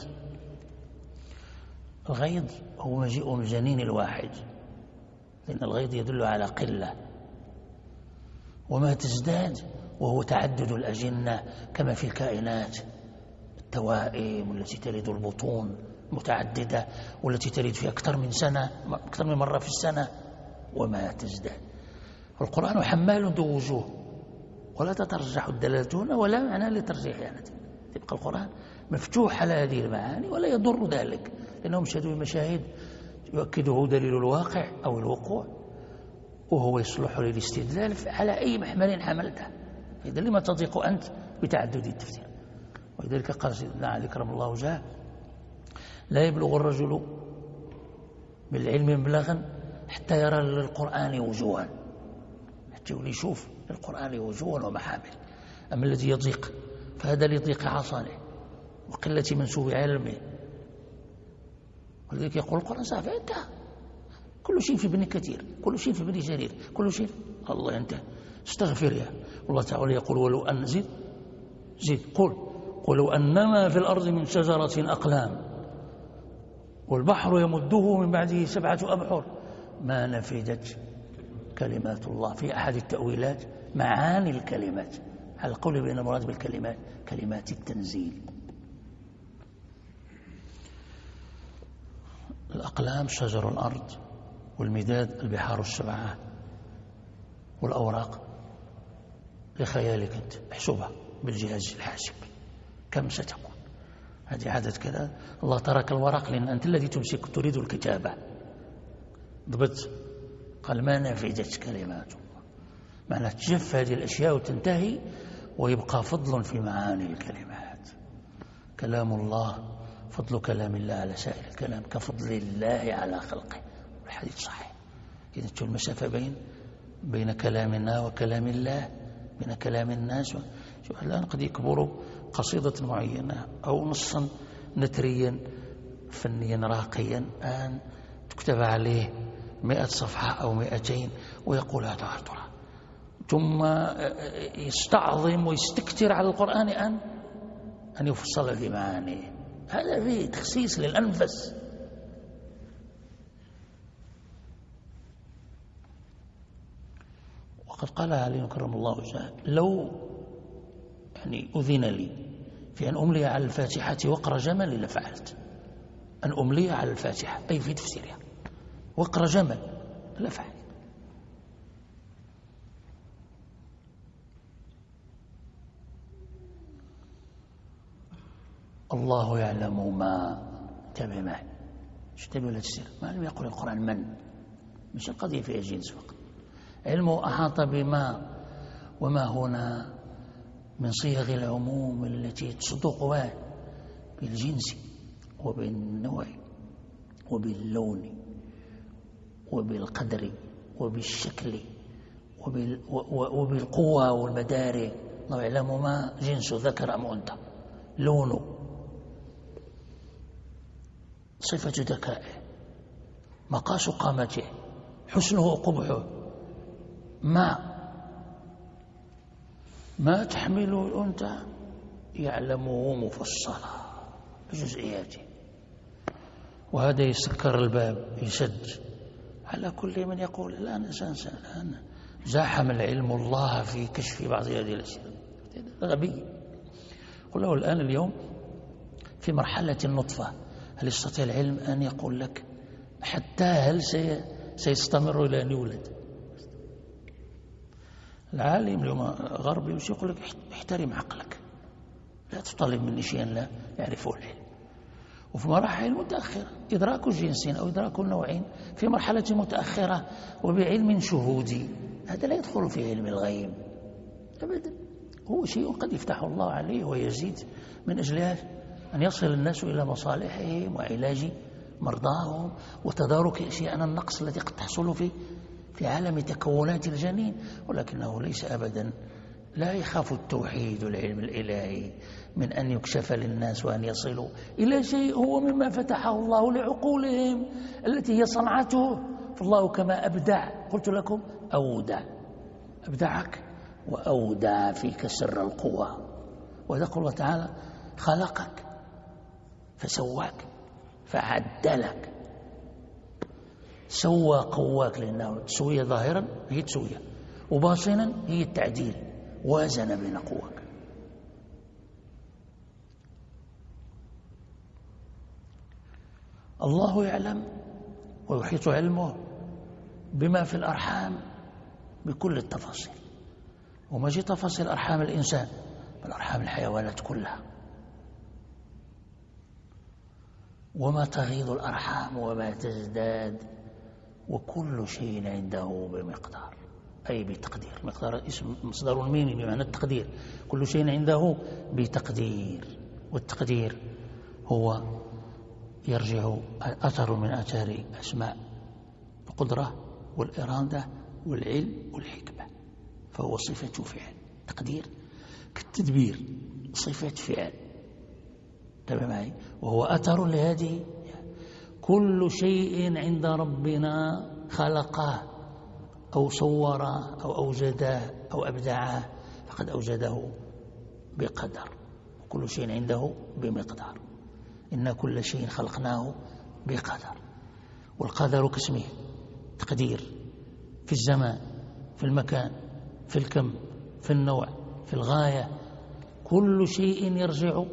الغيض هو مجيء الجنين الواحد، لأن الغيض يدل على قلة، وما تزداد وهو تعدد الأجنة كما في الكائنات، التوائم التي تلد البطون متعددة والتي تلد في أكثر من مرة في السنة، وما تزداد. القرآن حمال ذو وجوه ولا تترجح الدلالة هنا ولا معنى لترجيحها، تبقى القرآن مفتوح على هذه المعاني ولا يضر ذلك، لأنهم مشهدوا بمشاهد يؤكده دليل الواقع أو الوقوع، وهو يصلح للاستدلال على أي محمل حملته. إذا لما تضيق أنت بتعدد التفسير؟ ولذلك قال سيدنا علي كرم الله وجهه: لا يبلغ الرجل بالعلم مبلغا حتى يرى للقرآن وجوها، حتى يشوف للقرآن وجوها ومحامل. أما الذي يضيق فهذا لضيق عصانه وقلة منسوب علمه. ولذلك يقول القرآن صافي انتهى، كل شيء في ابن كثير، كل شيء في ابن جرير، كل شيء الله انتهى. استغفر يا الله تعالى يقول: ولو أن زد قل ولو أنما في الأرض من شجرة أقلام والبحر يمده من بعده 7 أبحر ما نفدت كلمات الله. في أحد التأويلات معاني الكلمات على القول بأن المراد بالكلمات كلمات التنزيل. الأقلام شجر الأرض، والمداد البحار 7، والأوراق لخيالك أنت احسبها بالجهاز الحاسب كم ستكون. هذه عدد كذا. الله ترك الورق لأن أنت الذي تمسك تريد الكتابة، ضبط. قال: ما نفدت كلمات الله، معناه تجف هذه الأشياء وتنتهي ويبقى فضل في معاني الكلمات. كلام الله فضل كلام الله على سائر الكلام كفضل الله على خلقه، الحديث صحيح. إذا تشوف المسافة بين كلامنا وكلام الله، بين كلام الناس شوف الآن قد يكبر قصيدة معينة أو نصا نثريا فنيا راقيا أن تكتب عليه 100 صفحة أو 200 ويقول هذا ترى، ثم يستعظم ويستكتر على القرآن أن يفصل في معانيه. هذا فيه تخصيص للأنفس. وقد قال علي كرم الله وجهه: لو أذن لي في أن أملي على الفاتحة وقر جمل لفعلت. أن أملي على الفاتحة أي في تفسيرها، وقر جمل لا فعل. الله يعلم ما تبع معي اشتبه ولا تسير. ما لم يقل القرآن من، مش القضية فيها جنس فقط. علمه أحاط بما، وما هنا من صيغ العموم التي تصدق بالجنس وبالنوع وباللون وبالقدر وبالشكل وبالقوة والمدارك. الله يعلم ما جنس ذكر أم أنثى، لونه، صفة ذكائه، مقاس قامته، حسنه وقبحه، ما تحمل الأنثى يعلمه مفصلا بجزئياته. وهذا يسكر الباب، يسد على كل من يقول الآن زاحم العلم الله في كشف بعض هذه الأشياء. غبي. قل له الآن اليوم في مرحلة النطفة، هل يستطيع العلم أن يقول لك حتى هل سيستمر إلى أن يولد؟ العالم اليوم غربي وش يقول لك احترم عقلك، لا تطالب مني شيئا لا يعرفه العلم. وفي مراحل متأخرة إدراك جنس أو إدراك نوع في مرحلة متأخرة وبعلم شهودي، هذا لا يدخل في علم الغيب أبدا. هو شيء قد يفتح الله عليه ويزيد من أجل أن يصل الناس إلى مصالحهم وعلاج مرضاهم وتدارك أشياء النقص التي قد تحصل في عالم تكونات الجنين. ولكنه ليس أبدا، لا يخاف التوحيد والعلم الإلهي من أن يكشف للناس وأن يصلوا إلى شيء هو مما فتحه الله لعقولهم التي هي صنعته. فالله كما أبدع، قلت لكم أودع، أبدعك وأودع فيك سر القوى. وذكر الله تعالى خلقك فسواك فعدلك، سوى قواك، لأنه تسوية ظاهرا هي تسوية وباطنا هي التعديل، وازن بين قواك. الله يعلم ويحيط علمه بما في الأرحام بكل التفاصيل، وما جي تفاصيل أرحام الإنسان بل أرحام الحيوانات كلها، وما تغيض الأرحام وما تزداد، وكل شيء عنده بمقدار، أي بتقدير. مقدار اسم مصدر ميمي بمعنى التقدير، كل شيء عنده بتقدير. والتقدير هو يرجع أثر من آثار أسماء القدرة والإرادة والعلم والحكمة، فهو صفة فعل. تقدير كالتدبير، صفة فعل، تمام معي؟ وهو أثر لهذه. كل شيء عند ربنا خلقه أو صوره أو أوجده أو أبدعه فقد أوجده بقدر، وكل شيء عنده بمقدار. إن كل شيء خلقناه بقدر. والقدر كاسمه، تقدير في الزمان، في المكان، في الكم، في النوع، في الغاية. كل شيء يرجع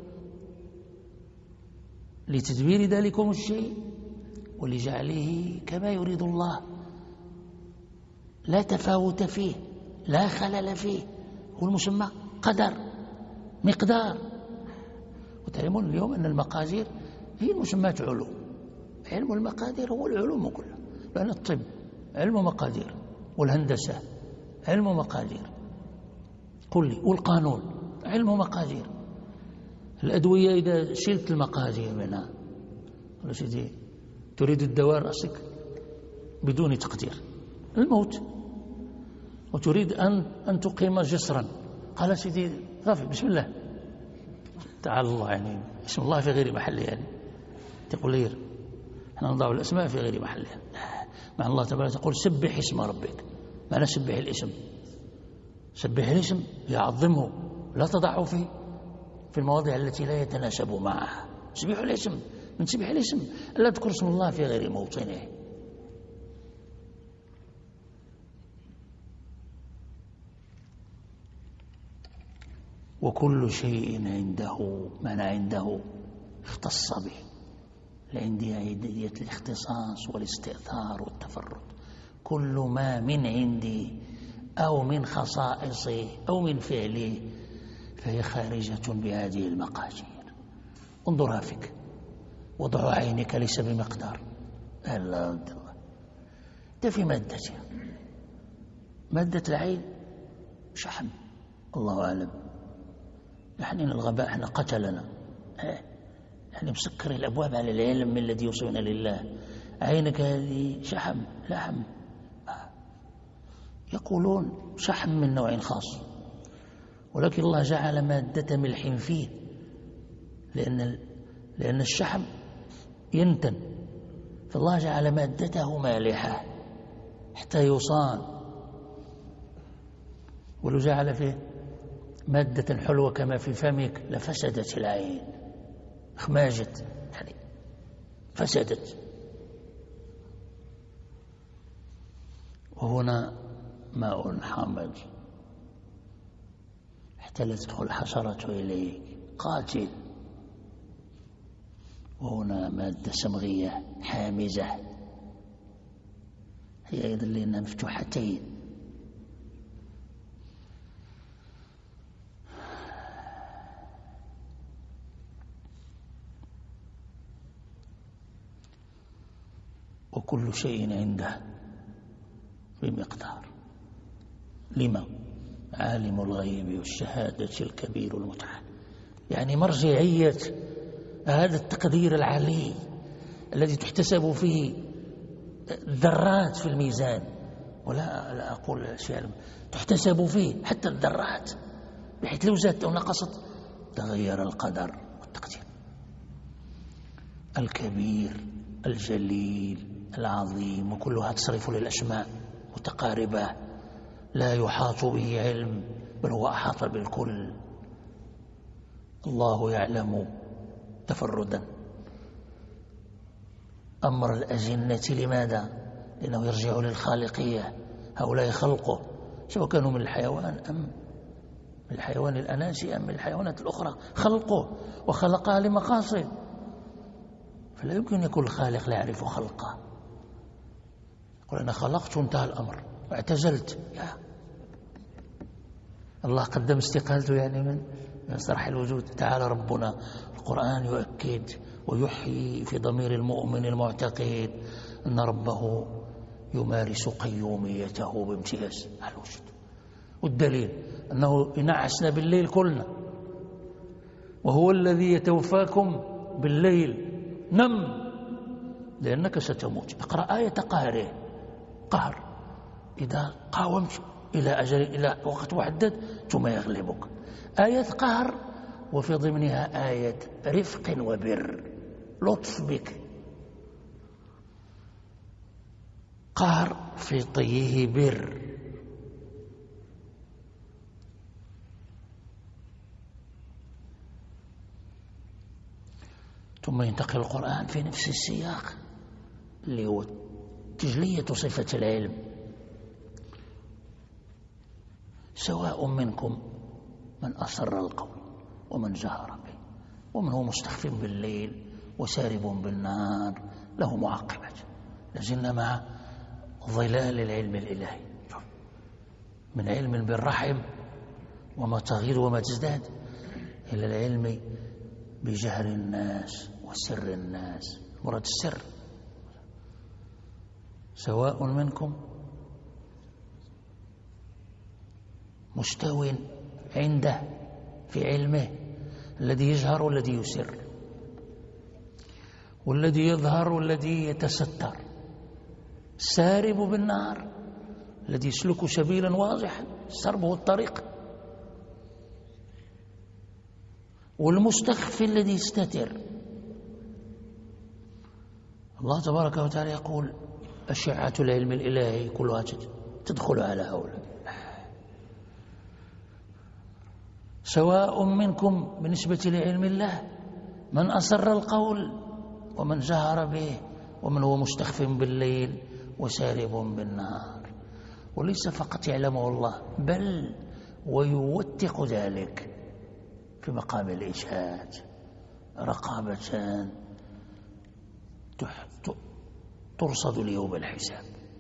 لتدبير ذلكم الشيء ولجعله كما يريد الله، لا تفاوت فيه، لا خلل فيه. هو المسمى قدر، مقدار. وتعلمون اليوم أن المقادير هي المسمات علوم. علم المقادير هو العلوم كلها، لأن الطب علم مقادير، والهندسة علم مقادير، قل لي، والقانون علم مقادير. الأدوية إذا شلت المقادير منها، قال سيدي تريد الدواء رأسك بدون تقدير، الموت. وتريد أن تقيم جسرا، قال سيدي غافل بسم الله تعالى الله، يعني اسم الله في غير محله، يعني تقول لي احنا نضع الأسماء في غير محلها. مع الله تبارك تقول سبح اسم ربك، معنى سبح الاسم، سبح الاسم يعظمه، لا تضعه في المواضع التي لا يتناسب معها. سبح الاسم، من سبح الاسم لا تذكر اسم الله في غير موطنه. وكل شيء عنده، من عنده اختص به، عندي عندية الاختصاص والاستئثار والتفرد. كل ما من عندي أو من خصائصي أو من فعلي فهي خارجة بهذه المقادير. انظرها فيك، وضع عينك ليس بمقدار. الله الله، ده في مادتها. مادة العين شحم، الله أعلم. نحن الغباء احنا قتلنا، يعني مسكر الأبواب على العلم من الذي يوصلنا لله. عينك هذه شحم، لحم. يقولون شحم من نوع خاص، ولكن الله جعل مادة ملح فيه، لأن الشحم ينتن، فالله جعل مادته مالحة حتى يصان. ولو جعل فيه مادة حلوة كما في فمك لفسدت العين، خماجت، يعني فسدت. وهنا ماء حامض حتى لا تدخل الحشرة إليك، قاتل. وهنا مادة صمغية حامزة، هي أيضا لأنها مفتوحتين. وكل شيء عنده بمقدار. لما؟ عالم الغيب والشهادة الكبير المتعال. يعني مرجعية هذا التقدير العلي الذي تحتسب فيه الذرات في الميزان، ولا أقول أشياء تحتسب فيه حتى الذرات، بحيث لو زادت أو نقصت تغير القدر والتقدير. الكبير الجليل العظيم، وكلها تصرف للأسماء متقاربة، لا يحاط به علم بل هو أحاط بالكل. الله يعلم تفردا أمر الأجنة. لماذا؟ لأنه يرجع للخالقية. هؤلاء خلقه، سواء كانوا من الحيوان أم من الحيوان الأناسي أم من الحيوانات الأخرى، خلقه وخلقها لمقاصد، فلا يمكن يكون الخالق لا يعرف خلقه. يقول أنا خلقت وانتهى الأمر واعتزلت، لا. الله قدم استقالته يعني من مسرح الوجود. تعالى ربنا. القرآن يؤكد ويحيي في ضمير المؤمن المعتقد أن ربه يمارس قيوميته بامتياز على الوجود. والدليل أنه ينعسنا بالليل كلنا، وهو الذي يتوفاكم بالليل. نم لأنك ستموت. اقرأ آية قهره، قهر إذا قاومت إلى أجل إلى وقت محدد ثم يغلبك. آية قهر وفي ضمنها آية رفق وبر، لطف بك. قهر في طيه بر. ثم ينتقل القرآن في نفس السياق اللي هو تجلية صفة العلم. سواء منكم من أسر القول ومن جهر به ومن هو مستخف بالليل وسارب بالنهار له معقبات. لازلنا مع ظلال العلم الإلهي، من علم بالرحم وما تغير وما تزداد إلى العلم بجهر الناس وسر الناس. مراد السر. سواء منكم مستوٍ عنده في علمه، الذي يجهر والذي يسر، والذي يظهر والذي يتستر، سارب بالنار الذي يسلك سبيلا واضحا سربه الطريق، والمستخفي الذي يستتر. الله تبارك وتعالى يقول أشعة العلم الإلهي كلها تدخل على هؤلاء. سواء منكم بالنسبة لعلم الله من أسر القول ومن جهر به ومن هو مستخف بالليل وسارب بالنهار. وليس فقط يعلمه الله بل ويوثق ذلك في مقام الإشهاد رقابة ترصد ليوم الحساب.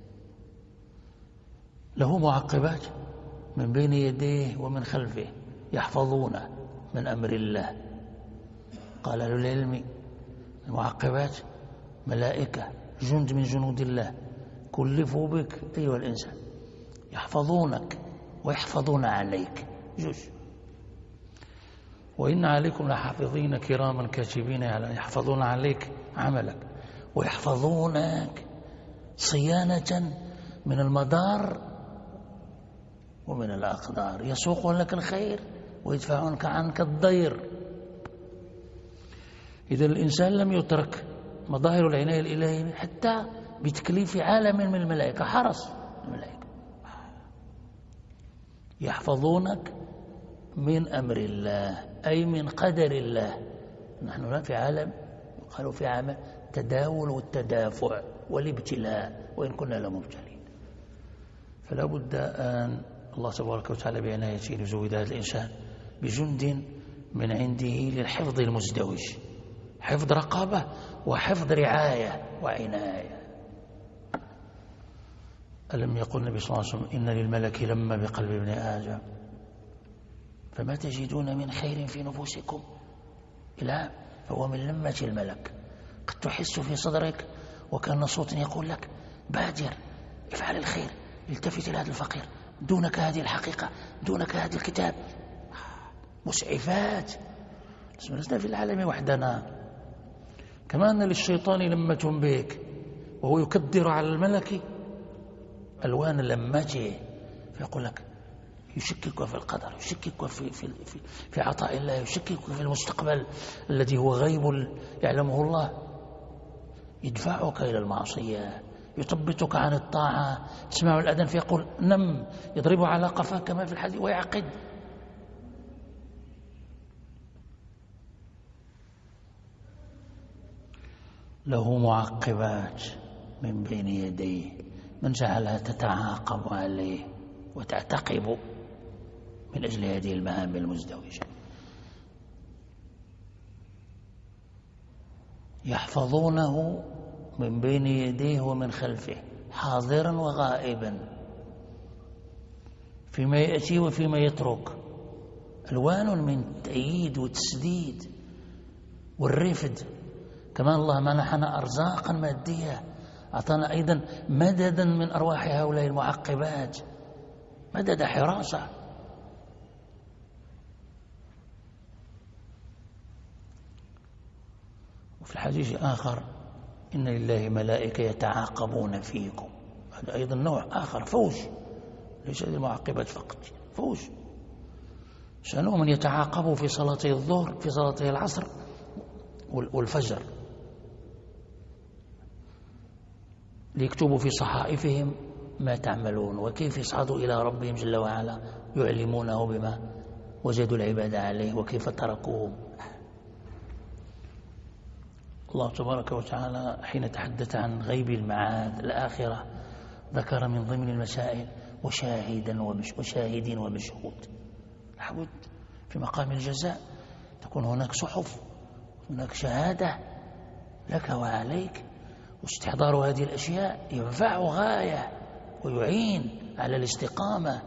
له معقبات من بين يديه ومن خلفه يحفظونه من أمر الله. قال أهل العلم المعقبات ملائكة جند من جنود الله كلفوا بك أيها الإنسان يحفظونك ويحفظون عليك جزء. وإن عليكم لحافظين كراما كاتبين يحفظون عليك عملك ويحفظونك صيانة من المضار ومن الأقدار، يسوقون لك الخير ويدفعونك عنك الضير. إذا الإنسان لم يترك مظاهر العناية الإلهية حتى بتكليف عالم من الملائكة، حرس الملائكة يحفظونك من أمر الله أي من قدر الله. نحن في عالم قالوا في عالم التداول والتدافع والابتلاء وإن كنا لمبتلين، فلا بد أن الله تبارك وتعالى بعنايته يزود هذا الإنسان بجند من عنده للحفظ المزدوج، حفظ رقابة وحفظ رعاية وعناية. ألم يقل النبي صلى الله عليه وسلم إن للملك لما بقلب ابن آدم فما تجدون من خير في نفوسكم لا فهو من لمة الملك. قد تحس في صدرك وكان صوت يقول لك بادر افعل الخير التفت إلى هذا الفقير، دونك هذه الحقيقة، دونك هذا الكتاب، مسعفات. لسنا في العالم وحدنا. كما أن للشيطان لمة بك وهو يكدر على الملك ألوان لمته، فيقول لك يشكك في القدر، يشكك في عطاء الله، يشكك في المستقبل الذي هو غيب يعلمه الله، يدفعك إلى المعصية، يثبتك عن الطاعة. تسمع الأذان فيقول نم، يضرب على قفاك كما في الحديث ويعقد. له معقبات من بين يديه من جعلها تتعاقب عليه وتعتقب من أجل هذه المهام المزدوجة. يحفظونه من بين يديه ومن خلفه حاضرا وغائبا فيما يأتي وفيما يترك. ألوان من التأييد والتسديد والرفد. كما الله منحنا أرزاقا مادية أعطانا أيضا مددا من أرواح هؤلاء المعقبات، مدد حراسة. وفي الحديث آخر إن لله ملائكة يتعاقبون فيكم، هذا أيضا نوع آخر فوج، ليس المعقبات فقط، فوج شأنهم من يتعاقبوا في صلاتي الظهر في صلاتي العصر والفجر، ليكتبوا في صحائفهم ما تعملون وكيف يصعدوا إلى ربهم جل وعلا يعلمونه بما وجدوا العبادة عليه وكيف تركوهم. الله تبارك وتعالى حين تحدث عن غيب المعاد الآخرة ذكر من ضمن المسائل وشاهد ومشهود. لابد في مقام الجزاء تكون هناك صحف، هناك شهادة لك وعليك، واستحضار هذه الأشياء ينفع غاية ويعين على الاستقامة.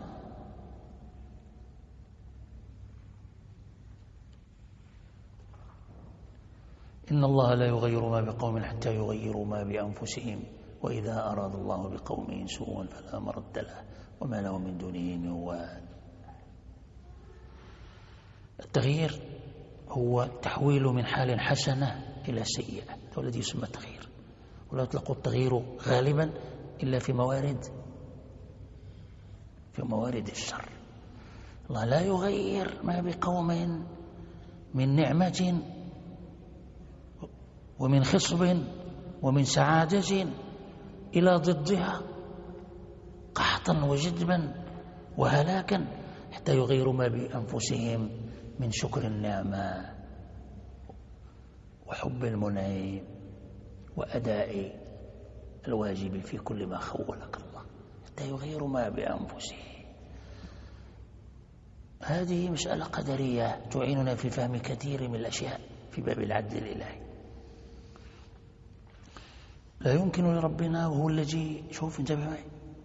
إن الله لا يغير ما بقوم حتى يغيروا ما بأنفسهم وإذا أراد الله بقوم سوءا فلا مرد له وما له من دونه من وال. التغيير هو تحويل من حال حسنة إلى سيئة، هو الذي يسمى التغيير. ولا يطلق التغيير غالبا إلا في موارد الشر. الله لا يغير ما بقوم من نعمة ومن خصب ومن سعادة إلى ضدها قحطا وجدبا وهلاكا حتى يغيروا ما بأنفسهم من شكر النعمة وحب المنعم وأداء الواجب في كل ما خولك الله حتى يغيروا ما بأنفسهم. هذه مسألة قدرية تعيننا في فهم كثير من الأشياء في باب العدل الإلهي. لا يمكن لربنا، وهو الذي، شوف انتبه معي،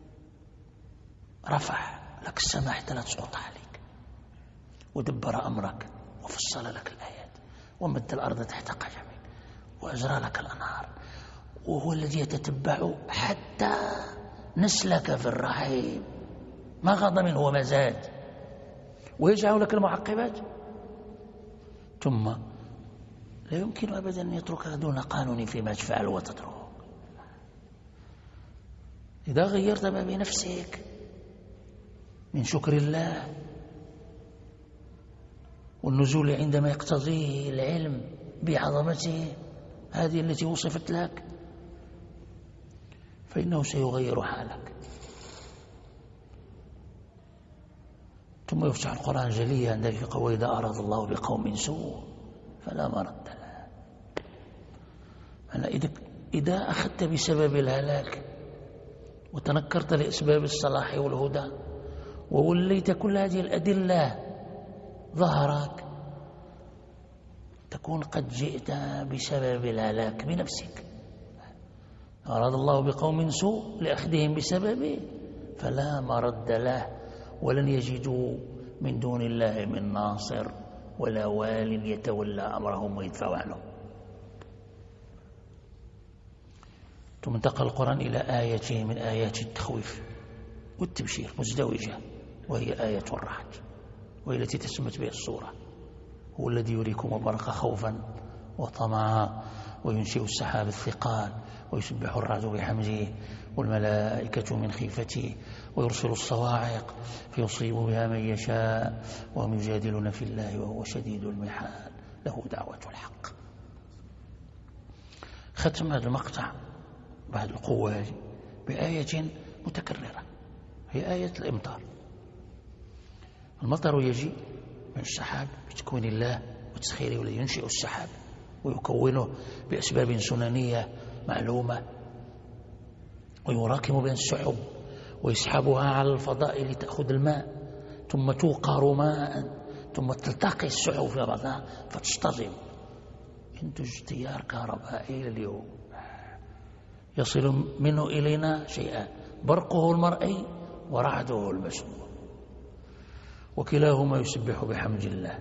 رفع لك السماء حتى لا تسقط عليك، ودبر أمرك، وفصل لك الآيات، ومد الأرض تحت قدمك، وأجرى لك الأنهار، وهو الذي يتتبع حتى نسلك في الرحيم ما غض منه وما زاد، ويجعل لك المعقبات. ثم لا يمكن أبدا أن يتركك دون قانون فيما تفعل وتترك. إذا غيرت ما بنفسك من شكر الله والنزول عندما يقتضيه العلم بعظمته هذه التي وصفت لك، فإنه سيغير حالك. ثم يفتح القرآن جليا عندك في قول: إذا أراد الله بقوم سوء فلا مرد له. إذا أخذت بسبب الهلاك وتنكرت لأسباب الصلاح والهدى ووليت كل هذه الأدلة ظهرك، تكون قد جئت بسبب الهلاك بنفسك. أراد الله بقوم سوء لأخذهم بسببه فلا مرد له، ولن يجدوا من دون الله من ناصر ولا وال يتولى أمرهم ويدفع عنهم. ثم انتقل القرآن إلى آية من آيات التخويف والتبشير مزدوجة، وهي آية الرعد، وهي التي تسمت بها السورة. هو الذي يريكم البرق خوفا وطمعا وينشئ السحاب الثقال ويسبح الرعد بحمده والملائكة من خيفته ويرسل الصواعق فيصيب بها من يشاء وهم يجادلون في الله وهو شديد المحال له دعوة الحق. ختم هذا المقطع بعد القوة بآية متكررة، هي آية الإمطار. المطر يجي من السحاب بتكوين الله وتسخيره، والذي ينشئ السحاب ويكونه بأسباب سننية معلومة، ويراكم بين السحب ويسحبها على الفضاء لتأخذ الماء، ثم توقر ماء، ثم تلتقي السحب في بعضها فتصطدم، ينتج تيار كهربائي اليوم يصل منه إلينا شيئان: برقه المرئي ورعده المسموع، وكلاهما يسبح بحمد الله.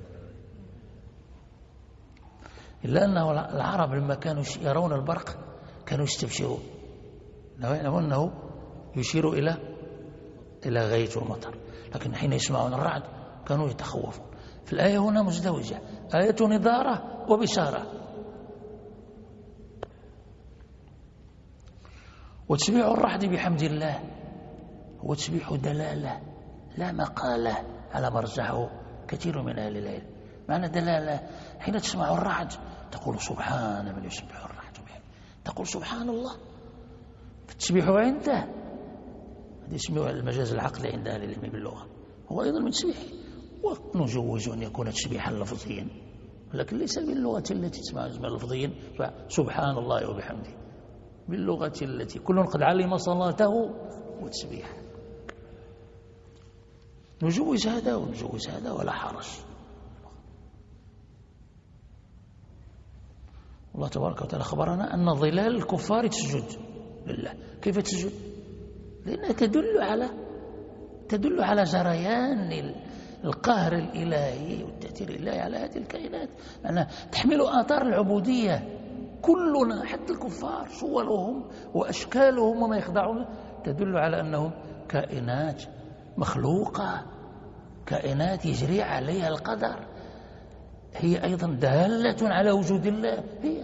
إلا أنه العرب لما كانوا يرون البرق كانوا يستبشرون، يعلمون أنه يشير إلى غيث ومطر، لكن حين يسمعون الرعد كانوا يتخوفون. في الآية هنا مزدوجة، آية نذارة وبشارة. وتسبيح الرعد بحمد الله هو تسبيح دلالة لا مقالة على مرجعه كثير من أهل العلم. معنى دلالة، حين تسمع الرعد تقول سبحان من يسبح الرعد بحمده، تقول سبحان الله، فالتسبيح عنده هذا يسميه المجاز العقلي عند أهل العلم باللغة، هو أيضا من تسبيحه. ونجوز أن يكون تسبيحا لفظيا، لكن ليس باللغة التي تسمع لفظيا سبحان الله وبحمده، باللغة التي كل قد علم صلاته وتسبيحه. نجوز هذا ونجوز هذا ولا حرج. الله تبارك وتعالى خبرنا أن ظلال الكفار تسجد لله. كيف تسجد؟ لأنها تدل على جريان القهر الإلهي والتأثير الإلهي على هذه الكائنات، أنها تحمل آثار العبودية. كلنا حتى الكفار صورهم وأشكالهم وما يخضعون تدل على أنهم كائنات مخلوقة، كائنات يجري عليها القدر، هي أيضا دالة على وجود الله. هي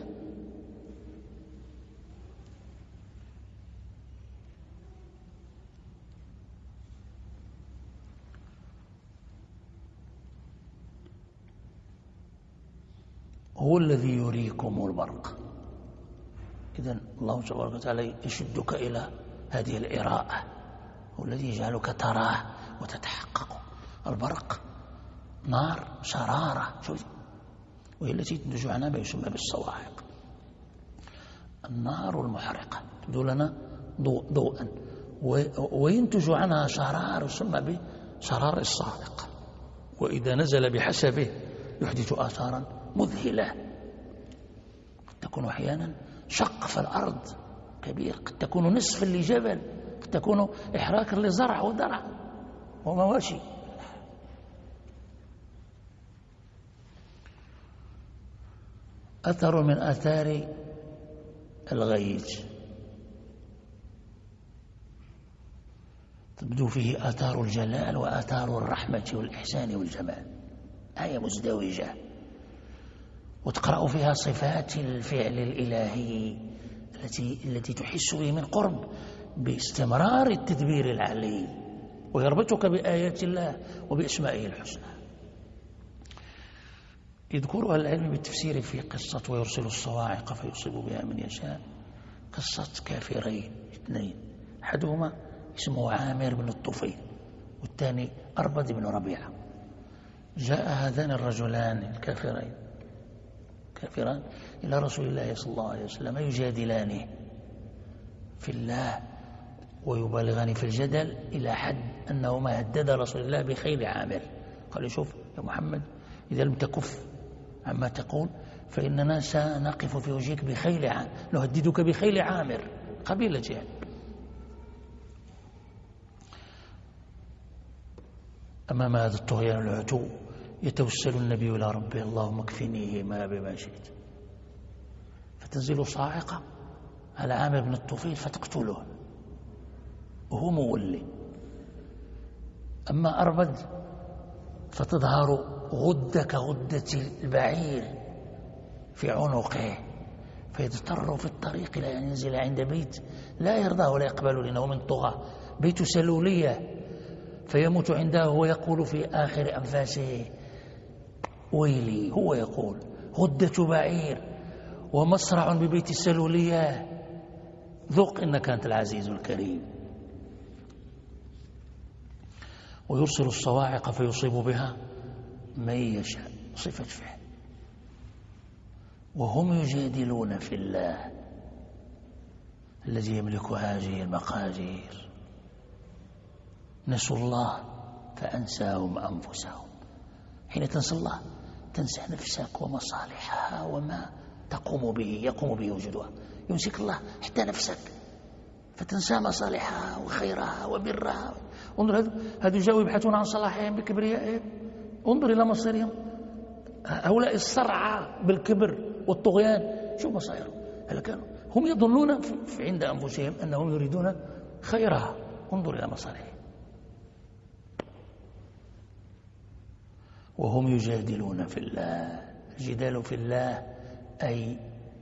هو الذي يريكم البرق. إذن الله تبارك وتعالى يشدك إلى هذه الإراءة، هو الذي يجعلك تراه وتتحقق. البرق نار شرارة، وهي التي تنتج عنها ما يسمى بالصواعق. النار المحرقة تبدو لنا ضوءا، وينتج عنها شرار يسمى بشرار الصاعق، وإذا نزل بحسبه يحدث آثارا مذهلة، قد تكون أحيانا شق في الأرض كبير، قد تكون نصفا لجبل، قد تكون إحراكا لزرع ودرع ومواشي. أثر من آثار الغيث تبدو فيه آثار الجلال وآثار الرحمة والإحسان والجمال، آية مزدوجة، وتقرأ فيها صفات الفعل الإلهي التي تحس به من قرب باستمرار التدبير العلي، ويربطك بآيات الله وبأسمائه الحسنى. يذكرها العلم بالتفسير في قصة ويرسل الصواعق فيصيب بها من يشاء، قصة كافرين اثنين، أحدهما اسمه عامر بن الطفيل والثاني أربد بن ربيعة. جاء هذان الرجلان الكافران إلى رسول الله صلى الله عليه وسلم يجادلانه في الله ويبالغان في الجدل إلى حد أنهما هدد رسول الله بخيل عامر. قال: شوف يا محمد، إذا لم تكف عما تقول فإننا سنقف في وجهك بخيل عامر، نهددك بخيل عامر قبيلة يعني. أمام هذا الطغيان العتو يتوسل النبي إلى ربه: اللهم اكفنيهما بما شئت. فتنزل صاعقة على عامر بن الطفيل فتقتله وهو مولي. أما أربد فتظهر غدة كغدة البعير في عنقه، فيضطر في الطريق إلى أن ينزل عند بيت لا يرضاه ولا يقبل لأنه من طغى، بيت سلولية، فيموت عنده ويقول في آخر أنفاسه: ويلي. هو يقول: غدة بعير ومصرع ببيت السلولية، ذوق إنك أنت العزيز الكريم. ويرسل الصواعق فيصيب بها من يشاء، صفة فعل. وهم يجادلون في الله الذي يملك هذه المقادير، نسوا الله فأنساهم أنفسهم. حين تنسى الله تنسى نفسك ومصالحها وما يقوم به وجودها. يمسك الله حتى نفسك فتنسى مصالحها وخيرها وبرها. انظر، هذو جاءوا يبحثون عن صلاحهم بكبريائهم، انظر إلى مصيرهم. هؤلاء الصرعى بالكبر والطغيان، شو مصيرهم؟ هل كانوا هم يظنون عند أنفسهم أنهم يريدون خيرها؟ انظر إلى مصالحهم. وهم يجادلون في الله. الجدال في الله أي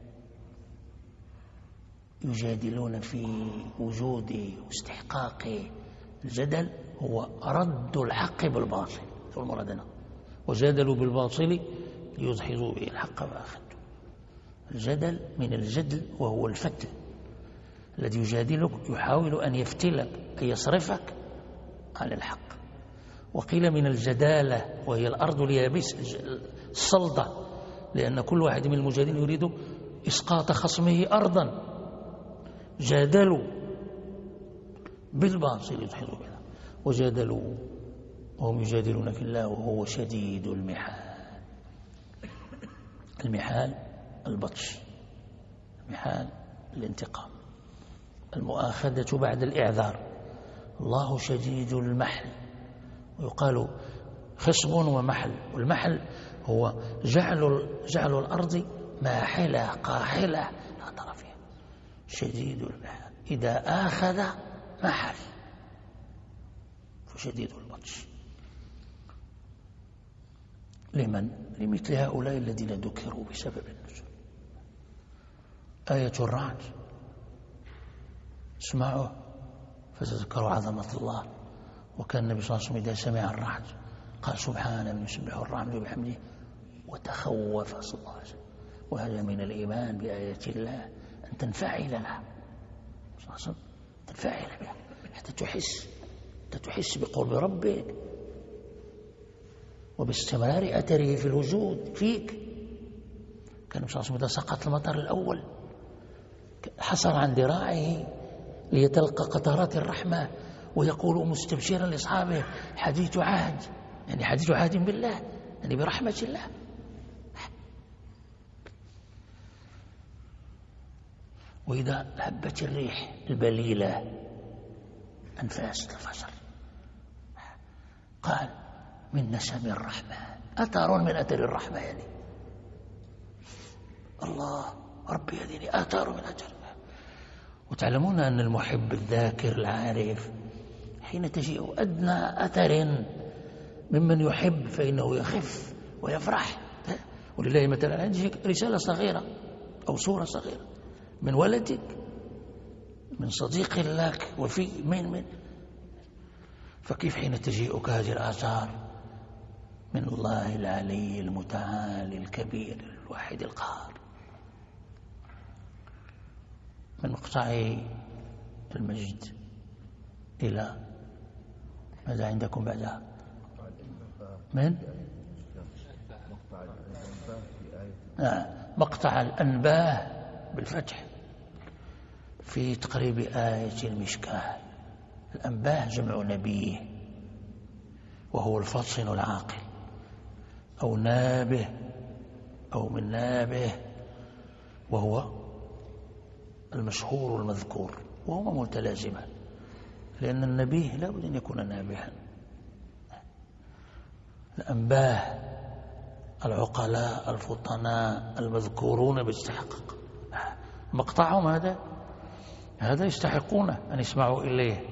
يجادلون في وجود واستحقاق. الجدل هو رد الحق بالباطل، هو المراد هنا. وجادلوا بالباطل ليدحضوا به الحق فأخذوا. الجدل من الجدل وهو الفتل، الذي يجادلك يحاول أن يفتلك، أن يصرفك عن الحق. وقيل من الجدالة وهي الأرض اليابس الصلدة، لأن كل واحد من المجادلين يريد إسقاط خصمه أرضا. جادلوا بالباطل يدحضوا بها. وجادلوا وهم يجادلون في الله وهو شديد المحال. المحال البطش، المحال الانتقام، المؤاخذة بعد الإعذار. الله شديد المحل، ويقال خصب ومحل. والمحل هو جعل الأرض ماحلة قاحلة لا ترى فيها. شديد المحل إذا آخذ محل، فشديد البطش. لمثل هؤلاء الذين ذكروا بسبب النزول. آية الرعد، اسمعوا فتذكروا عظمة الله. وكان النبي صلى الله عليه وسلم إذا سمع الرعد قال: سبحان من يسبح الرعد بحمده، وتخوف صلى الله عليه وسلم. وهذا من الإيمان بآيات الله، أن تنفعل لها صلى الله عليه وسلم، تنفعل بها حتى تحس بقرب ربك وباستمرار أثره في الوجود فيك. كان النبي صلى الله عليه وسلم إذا سقط المطر الأول حصل عن ذراعه ليتلقى قطرات الرحمة، ويقول مستبشرا لأصحابه: حديث عهد، يعني حديث عهد بالله، يعني برحمة الله. وإذا هبت الريح البليلة أنفاس الفجر قال من نسم الرحمن، أثر من أثر الرحمن. الله ربي يهديني، أثر من أثر. وتعلمون أن المحب الذاكر العارف حين تجيء أدنى أثر ممن يحب فإنه يخف ويفرح. ولله مثلا عندك رسالة صغيرة أو صورة صغيرة من ولدك، من صديق لك، وفي من فكيف حين تجيئك هذه الآثار من الله العلي المتعالي الكبير الواحد القهار. من مقطع المجد إلى ماذا عندكم بعدها؟ من مقطع الأنباه بالفتح في تقريب آية المشكاة. الأنباه جمع نبيه، وهو الفطن العاقل أو نابه أو من نابه، وهو المشهور المذكور، وهما متلازمان، لأن النبيه لا بد أن يكون نابها. الأنباه العقلاء الفطناء المذكورون باستحقاق، مقطعهم هذا يستحقون أن يسمعوا إليه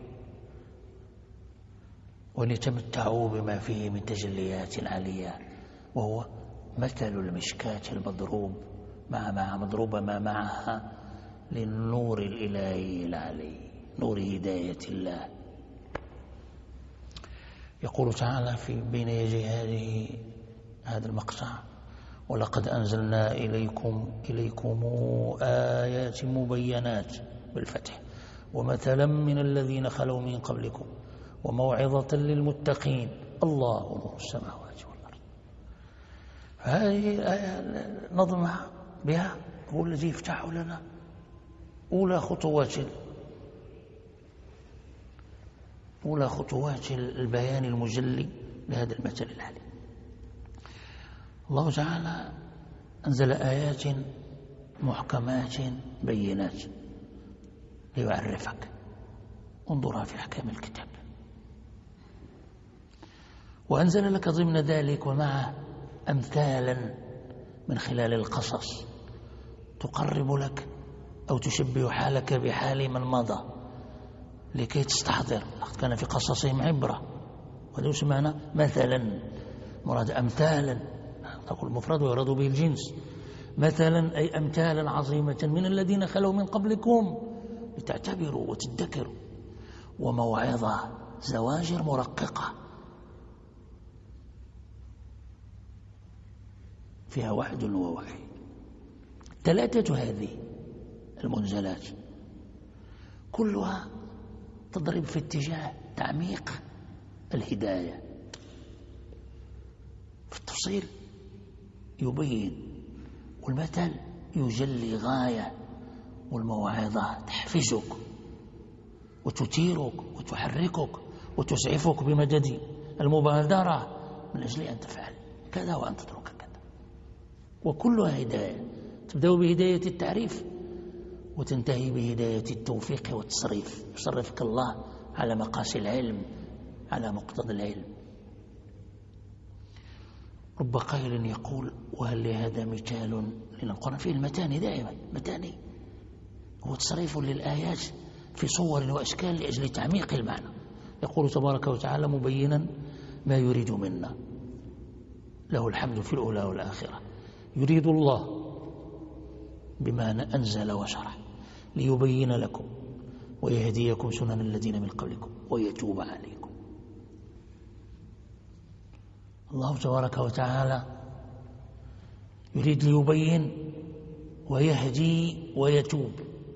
وأن يتمتعوا بما فيه من تجليات عالية، وهو مثل المشكاة المضروب مع مضروبة ما معها للنور الإلهي العلي، نور هداية الله. يقول تعالى في بين يدي هذا المقطع: ولقد أنزلنا إليكم آيات مبينات بالفتح ومثلا من الذين خلوا من قبلكم وموعظة للمتقين الله نور السماوات والأرض. هذه الآية نظمها بها هو الذي يفتح لنا أولى خطوات البيان المجلي لهذا المثل العلي. الله تعالى أنزل آيات محكمات بينات ليعرفك، انظرها في أحكام الكتاب. وأنزل لك ضمن ذلك ومعه أمثالا من خلال القصص تقرب لك أو تشبه حالك بحال من مضى لكي تستحضر. كان في قصصهم عبرة، وهذا يسمى مثلا، مراد أمثالا، تقول المفرد ويراد به الجنس. مثلا أي أمثالا عظيمة من الذين خلوا من قبلكم لتعتبروا وتذكروا. وموعظة، زواجر مرققة فيها وعد ووعي. ثلاثة هذه المنزلات كلها تضرب في اتجاه تعميق الهداية. في التفصيل يبين، والمثل يجلي غاية، والموعظة تحفزك وتثيرك وتحركك وتسعفك بمدد المبادرة من أجل أن تفعل كذا وأن تترك كذا. وكلها هداية، تبدأ بهداية التعريف وتنتهي بهداية التوفيق والتصريف. يصرفك الله على مقاس العلم، على مقتضى العلم. رب قائل يقول: وهل لهذا مثال؟ لأن القرآن فيه المتاني دائما، متاني هو تصريف للآيات في صور وأشكال لأجل تعميق المعنى. يقول تبارك وتعالى مبينا ما يريد منا، له الحمد في الأولى والآخرة. يريد الله بما أنزل وشرع ليبين لكم ويهديكم سنن الذين من قبلكم ويتوب عليكم. الله تبارك وتعالى يريد ليبين ويهدي ويتوب.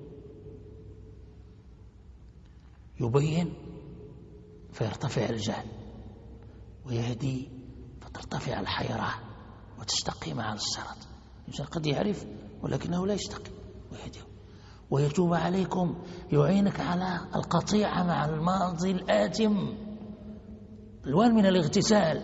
يبين فيرتفع الجهل، ويهدي فترتفع الحيرة وتستقيم على الصراط. الإنسان قد يعرف ولكنه لا يستقيم، ويهديه. ويتوب عليكم يعينك على القطيعة مع الماضي الآثم، الوان من الاغتسال.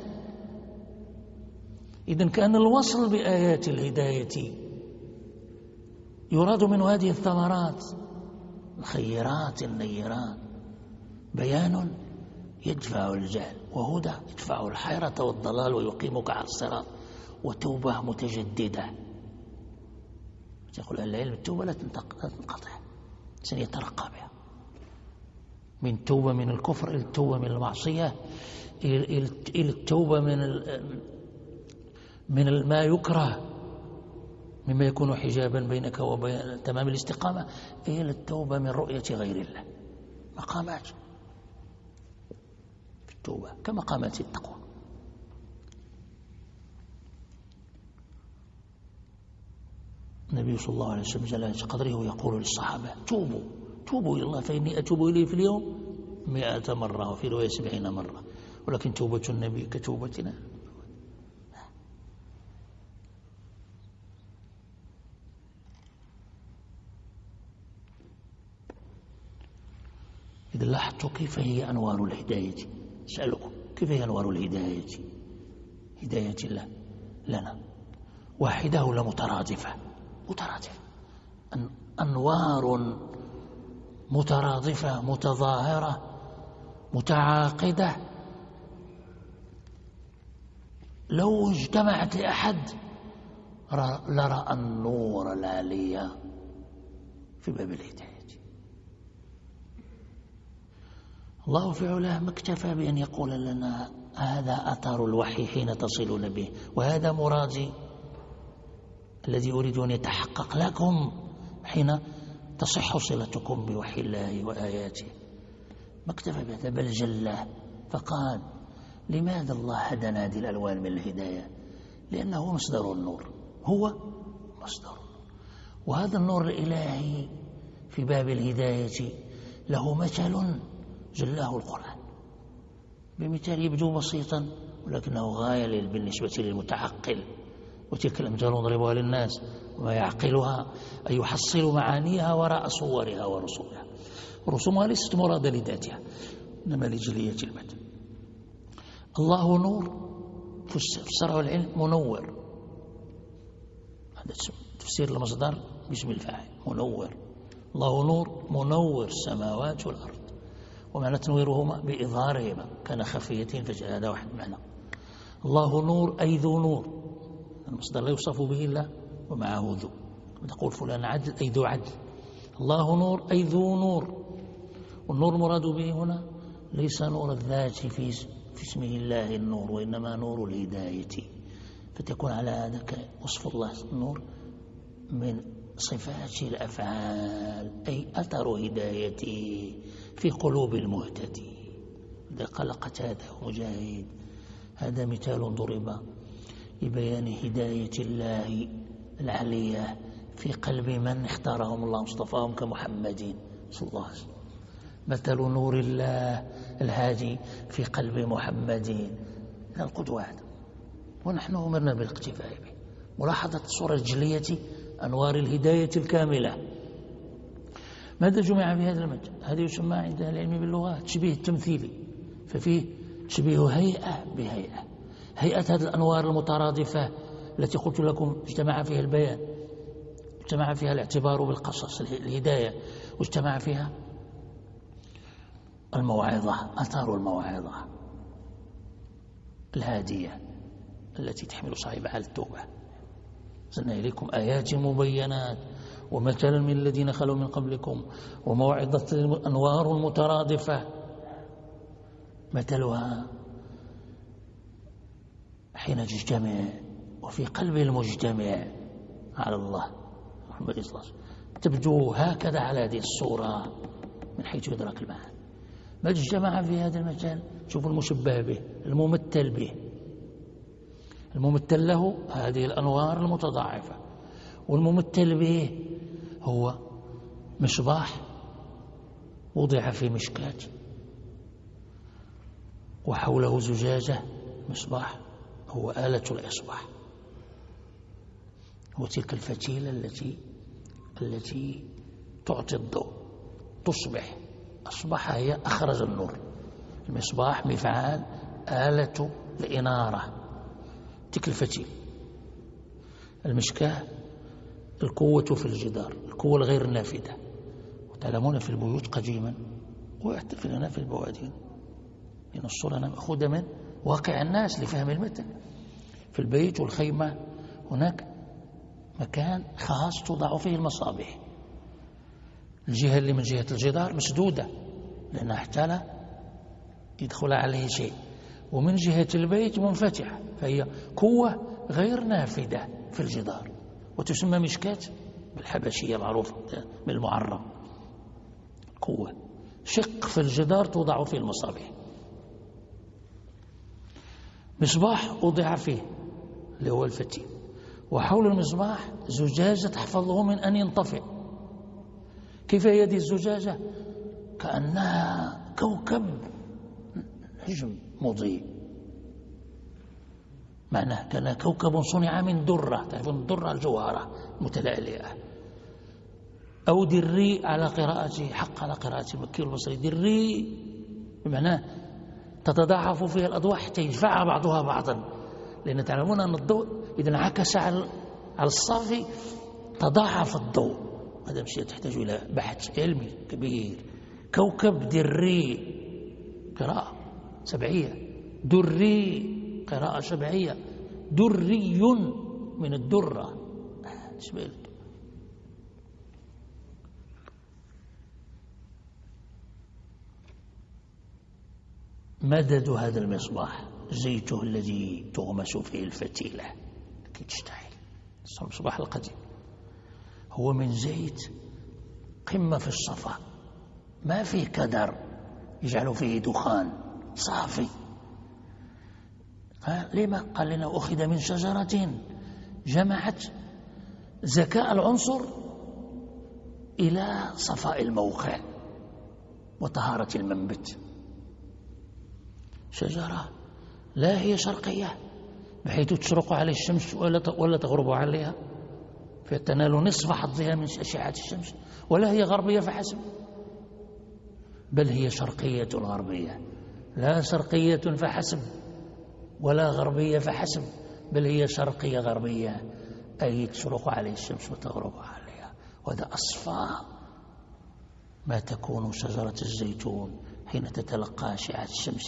إذن كان الوصل بآيات الهداية يراد من هذه الثمرات الخيرات النيرات بيان يدفع الجهل، وهدى يدفع الحيرة والضلال ويقيمك على الصراط، وتوبة متجددة. يقول العلم التوبة لا تنقطع، الإنسان يترقى بها من توبة من الكفر إلى التوبة من المعصية إلى التوبة من ما يكره مما يكون حجابا بينك وبين تمام الاستقامة إلى التوبة من رؤية غير الله. مقامات في التوبة كمقامات التقوى. النبي صلى الله عليه وسلم جل قدره يقول للصحابة توبوا إلى الله فإني أتوب إليه في اليوم 100 مرة وفي رواية 70 مرة، ولكن توبة النبي كتوبتنا. إذا لاحظتوا كيف هي أنوار الهداية، أسألكم كيف هي أنوار الهداية؟ هداية الله لنا واحدة ولا مترادفة؟ مترادفة، أنوار مترادفة متظاهرة متعاقدة. لو اجتمعت لأحد لرأى النور العالي في باب الهداية. الله في علاه ما اكتفى بأن يقول لنا هذا أثر الوحي حين تصلون به، وهذا مرادي الذي أريد أن يتحقق لكم حين تصح صلتكم بوحي الله وآياته. ما اكتفى بهذا بل جله فقال لماذا الله هدنا هذه الألوان من الهداية؟ لأنه مصدر النور، هو مصدر النور، وهذا النور الإلهي في باب الهداية له مثل جلاه القرآن بمثال يبدو بسيطا ولكنه غاية بالنسبة للمتعقل، وتلك الأمثال نضربها للناس وما يعقلها أن يحصل معانيها وراء صورها ورسومها. رسومها ليست مرادة لذاتها إنما لجلية المثل. الله نور في الشرع والعلم منور، هذا تفسير المصدر باسم الفاعل منور. الله نور منور السماوات والأرض، ومعنى تنويرهما بإظهارهما كان خفيتين فجاء هذا واحد معنى. الله نور أي ذو نور، المصدر لا يوصف به إلا ومعه ذو، تقول فلان عدل أي ذو عدل. الله نور أي ذو نور، والنور مراد به هنا ليس نور الذات في اسمه الله النور، وإنما نور الهداية، فتكون على هذا وصف الله النور من صفات الأفعال أي أثر هدايته في قلوب المهتدي. إذا قال قتادة ومجاهد هذا مثال ضرب لبيان هداية الله العلية في قلب من اختارهم الله مصطفاهم كمحمد صلى الله عليه وسلم. مثل نور الله الهادي في قلب محمد القدوة هذا، ونحن أمرنا بالاقتفاء به. ملاحظة الصورة الجلية أنوار الهداية الكاملة. ماذا جمع في هذا المجال؟ هذا يسمى عند العلم باللغة تشبيه التمثيلي، ففيه تشبيه هيئة بهيئة. هيئة هذه الأنوار المترادفة التي قلت لكم اجتمع فيها البيان، اجتمع فيها الاعتبار بالقصص الهداية، واجتمع فيها الموعظة أثار الموعظة الهادية التي تحمل صاحبها على التوبة. أرسلنا إليكم آيات مبينات ومثلا من الذين خلوا من قبلكم وموعظة أنوار مترادفة. مثلها حين تجتمع وفي قلب المجتمع على الله محمد صلى الله عليه وسلم تبدو هكذا على هذه الصورة من حيث يدرك المعنى. ما اجتمع في هذا المجال شوفوا المشبه به الممثل به، الممثل له هذه الأنوار المتضاعفة، والممثل به هو مصباح وضع في مشكاة وحوله زجاجة. مصباح هو آلة الإصباح، وتلك الفتيلة التي تعطي الضوء تصبح. أصبح هي أخرج النور. المصباح مفعال آلة الإنارة، تلك الفتيل. المشكاة القوة في الجدار، القوة الغير نافذة. وتعلمون في البيوت قديما وحتى في لنا في البوادين، لأن الصورة مأخوذة من واقع الناس لفهم المثل. في البيت والخيمة هناك مكان خاص توضع فيه المصابيح. الجهة اللي من جهة الجدار مسدودة لأنها حتى لا يدخل عليه شيء، ومن جهة البيت منفتحة، فهي قوة غير نافذة في الجدار، وتسمى مشكاة بالحبشية معروفة بالمعرم. قوة شق في الجدار توضع فيه المصابيح. مصباح وضع فيه اللي هو الفتيل، وحول المصباح زجاجة تحفظه من أن ينطفئ. كيف هي هذه الزجاجة؟ كأنها كوكب نجم مضيء، معناه كان كوكب صنع من درة، تعرفون الدرة الجوهرة متلألئة، أو دري على قراءة حق على قراءة مكي والبصري، دري بمعناه تتضاعف فيها الأضواء حتى يدفع بعضها بعضا، لأن تعلمون أن الضوء إذا انعكس على الصافي تضاعف الضوء. هذا شيء تحتاج إلى بحث علمي كبير. كوكب دري قراءة سبعية، دري قراءة سبعية، دري من الدرة. مدد هذا المصباح زيته الذي تغمس فيه الفتيلة كي تشتعل. المصباح القديم هو من زيت قمة في الصفاء، ما فيه كدر يجعل فيه دخان، صافي. لما قال لنا أخذ من شجرة جمعت ذكاء العنصر إلى صفاء الموقع وطهارة المنبت. شجرة لا هي شرقية بحيث تشرق عليه الشمس ولا تغرب عليها فتنال نصف حظها من أشعة الشمس، ولا هي غربية فحسب، بل هي شرقية غربية، لا شرقية فحسب ولا غربية فحسب، بل هي شرقية غربية، أي تشرق عليه الشمس وتغرب عليها. وهذا أصفى ما تكون شجرة الزيتون حين تتلقى أشعة الشمس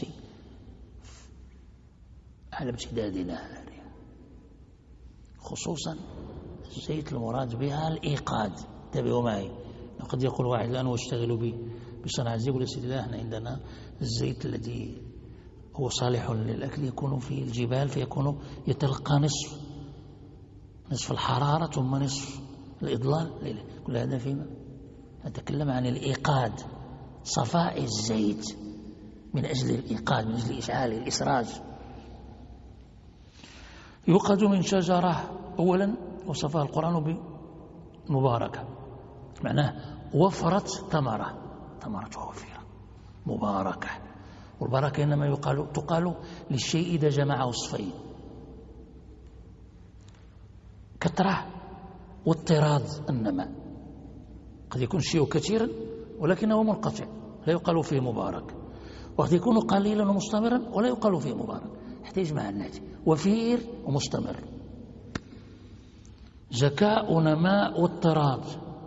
على امتداد نهارها. خصوصا الزيت المراد بها الإيقاد. انتبهوا معي، قد يقول واحد الآن واشتغلوا بصناعة الزيت، يقول سيدي لا، احنا عندنا الزيت الذي هو صالح للأكل يكون في الجبال، فيكون يتلقى نصف الحرارة ثم نصف الإضلال. كل هذا فيما نتكلم عن الإيقاد، صفاء الزيت من أجل الإيقاد، من أجل إشعال الإسراج. يوقد من شجرة، أولا وصفها القرآن بمباركة، معناه وفرت ثمرة وفيرة مباركة. والبركة إنما تقال للشيء إذا جمع وصفين، كثرة واضطراد النماء. قد يكون الشيء كثيرا ولكنه منقطع لا يقال فيه مبارك، وقد يكون قليلا ومستمرا ولا يقال فيه مبارك، حتى يجمع الناتج وفير ومستمر. ذكاء ونماء واضطراد.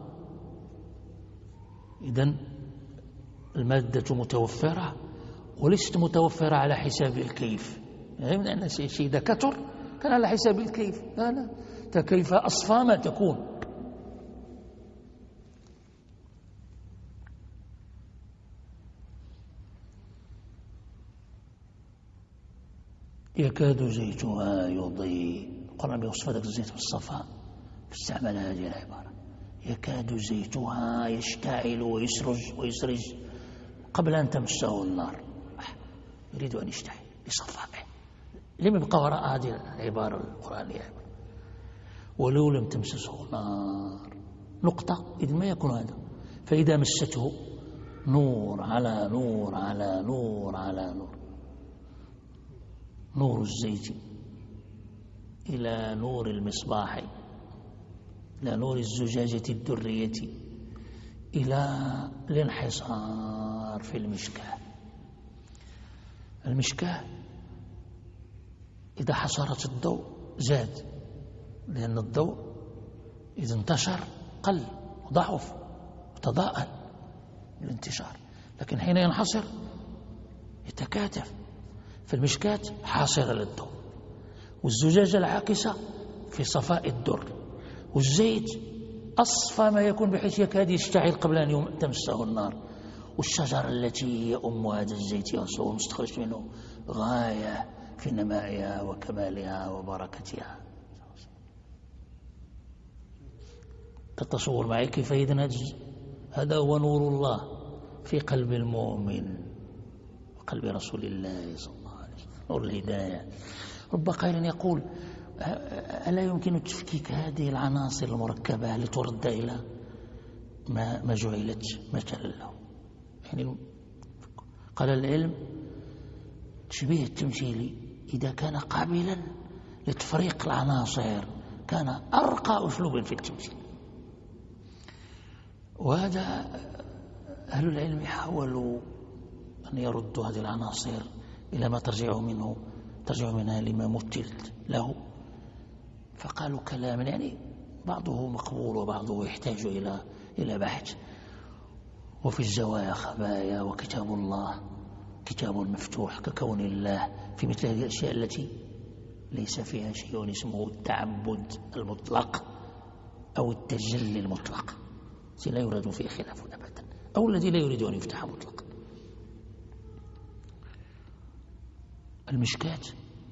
إذن المادة متوفرة وليست متوفرة على حساب الكيف، يعني من أن الشيء إذا كثر كان على حساب الكيف، لا كيف أصفى ما تكون. يكاد زيتها يضيء. القرآن بيوصف ذلك الزيت بالصفاء، فاستعمل هذه العبارة، يكاد زيتها يشتعل ويسرج قبل أن تمسه النار. يريد أن يشتعل بصفائه. لم يبقى وراء هذه العبارة القرآنية ولو لم تمسسه نار نقطة، إذن ما يكون هذا. فإذا مسته نور على نور على نور على نور، نور الزيت إلى نور المصباح، إلى نور الزجاجة الدرية، إلى الانحصار في المشكاة. المشكاة إذا حصرت الضوء زاد، لأن الضوء إذا انتشر قل وضعف وتضاءل الانتشار، لكن حين ينحصر يتكاثف. فالمشكاة حاصرة للضوء، والزجاجة العاكسة في صفاء الدر، والزيت أصفى ما يكون بحيث يكاد يشتعل قبل أن تمسه النار، والشجرة التي هي أم هذا الزيت يصور مستخرج منه غاية في نمائها وكمالها وبركتها. تتصور معي كيف إذن هذا هو نور الله في قلب المؤمن وقلب رسول الله صلى الله عليه وسلم، نور الهداية. رب قائل يقول: ألا يمكن تفكيك هذه العناصر المركبة لترد إلى ما جعلت مثلا له؟ يعني قال العلم تشبيه التمثيلي إذا كان قابلا لتفريق العناصر كان أرقى أسلوب في التمثيل. وهذا أهل العلم حاولوا أن يردوا هذه العناصر إلى ما ترجع منها لما مثلت له، فقالوا كلاما يعني بعضه مقبول وبعضه يحتاج إلى بحث. وفي الزوايا خبايا، وكتاب الله كتاب مفتوح ككون الله في مثل هذه الأشياء التي ليس فيها شيء اسمه التعبد المطلق أو التجلي المطلق، لا يراد فيه خلاف أبدا، أو الذي لا يريد أن يفتح مطلقا. المشكاة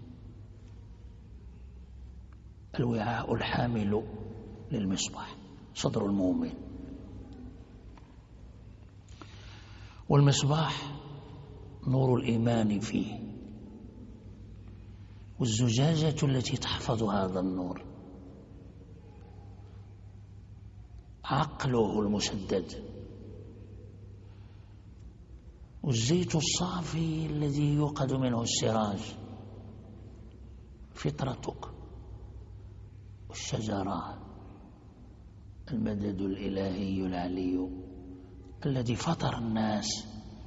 الوعاء الحامل للمصباح، صدر المؤمن. والمصباح نور الإيمان فيه، والزجاجة التي تحفظ هذا النور عقله المسدد، والزيت الصافي الذي يوقد منه السراج فطرتك، والشجرة المدد الإلهي العلي الذي فطر الناس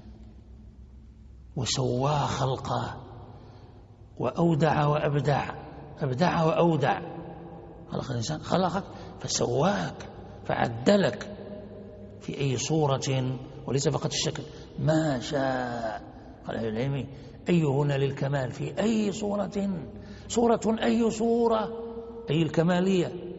وسواه خلقه وأودع وأبدع، أبدع وأودع. خلق الإنسان، خلقك فسواك فعدلك في أي صورة وليس فقط الشكل، ما شاء. قال أهل العلم: أي هنا للكمال، في أي صورة، أي صورة، أي الكمالية.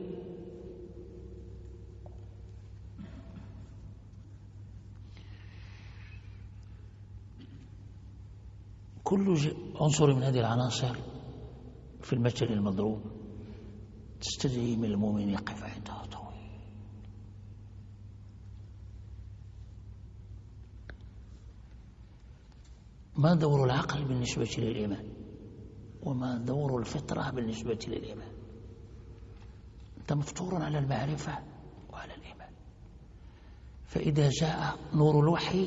كل عنصر من هذه العناصر في المثل المضروب تستدعي من المؤمن يقف عندها طويل. ما دور العقل بالنسبة للإيمان، وما دور الفطرة بالنسبة للإيمان؟ أنت مفطور على المعرفة وعلى الإيمان، فإذا جاء نور الوحي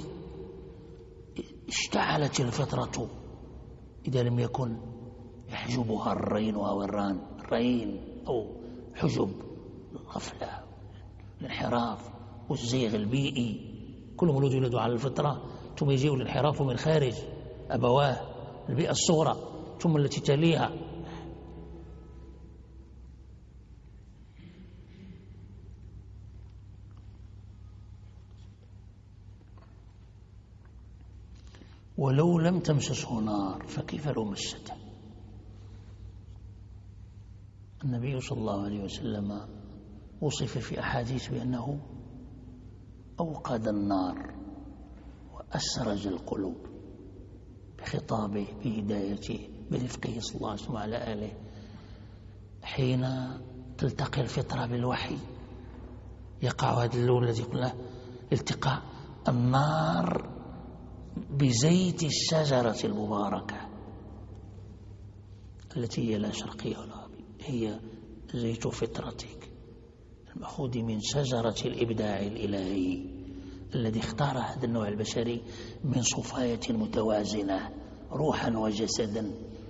اشتعلت الفطرة إذا لم يكن يحجبها الرين أو الرين أو حجب الغفلة، الانحراف والزيغ البيئي. كل مولود يولد على الفطرة، ثم يجيء الانحراف من خارج أبواه، البيئة الصغرى ثم التي تليها. ولو لم تمسسه نار فكيف لو مسته؟ النبي صلى الله عليه وسلم وصف في أحاديث بأنه أوقد النار وأسرج القلوب بخطابه، بهدايته، برفقه صلى الله عليه وسلم وعلى آله. حين تلتقي الفطرة بالوحي يقع هذا اللون الذي قلنا التقاء النار بزيت الشجرة المباركة التي هي لا شرقية ولا غربية، هي زيت فطرتك المأخوذ من شجرة الإبداع الإلهي الذي اختار هذا النوع البشري من صفاية متوازنة روحا وجسدا.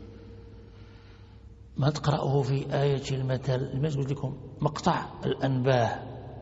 ما تقرأه في آية المثل، ما قلت لكم مقطع الأنباه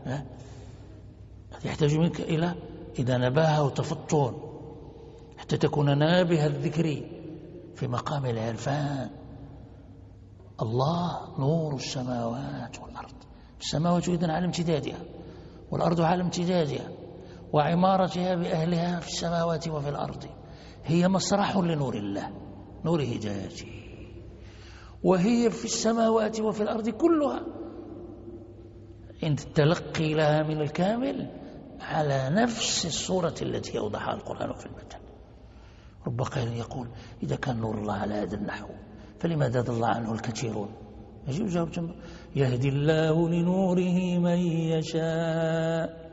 يحتاج منك إلى إذا نباهة وتفطن حتى تكون نابه الذكر في مقام العرفان. الله نور السماوات والأرض، السماوات إذن على امتدادها، والأرض على امتدادها، وعمارتها بأهلها في السماوات وفي الأرض هي مسرح لنور الله، نور هدايته، وهي في السماوات وفي الأرض كلها عند التلقي لها من الكامل على نفس الصورة التي أوضحها القرآن في المتن. رب قائل يقول إذا كان نور الله على هذا النحو فلماذا ضل عنه الكثيرون؟ يجب جواب يهدي الله لنوره من يشاء.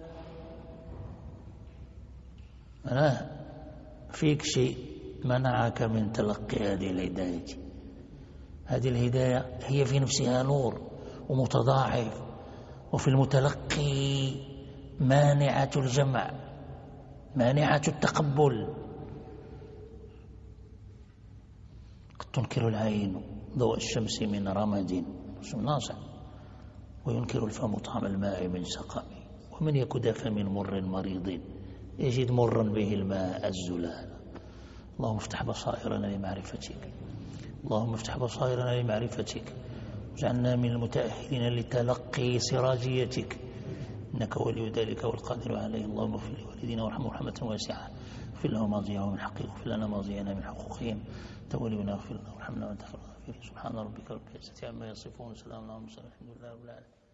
أنا فيك شيء منعك من تلقي هذه الهداية. هذه الهداية هي في نفسها نور ومتضاعف، وفي المتلقي مانعة الجمع، مانعة التقبل. قد تنكر العين ضوء الشمس من رمد ناصع، وينكر الفم طعم الماء من سقم، ومن يكد فم مر مريض يجد مرا به الماء الزلال. اللهم افتح بصائرنا لمعرفتك، اللهم افتح بصائرنا لمعرفتك، واجعلنا من المتأهلين لتلقي سراجيتك، إنك ولي ذلك والقادر عليه. اللهم اغفر لوالدينا وارحمهم رحمة واسعة، اغفر لهم ماضيهم من حقهم واغفر لنا ماضينا من حقوقهم، تولينا واغفر لنا وارحمنا وانت خير الغافرين. سبحان ربك رب العزة عما يصفون وسلام على المرسلين والحمد لله رب العالمين.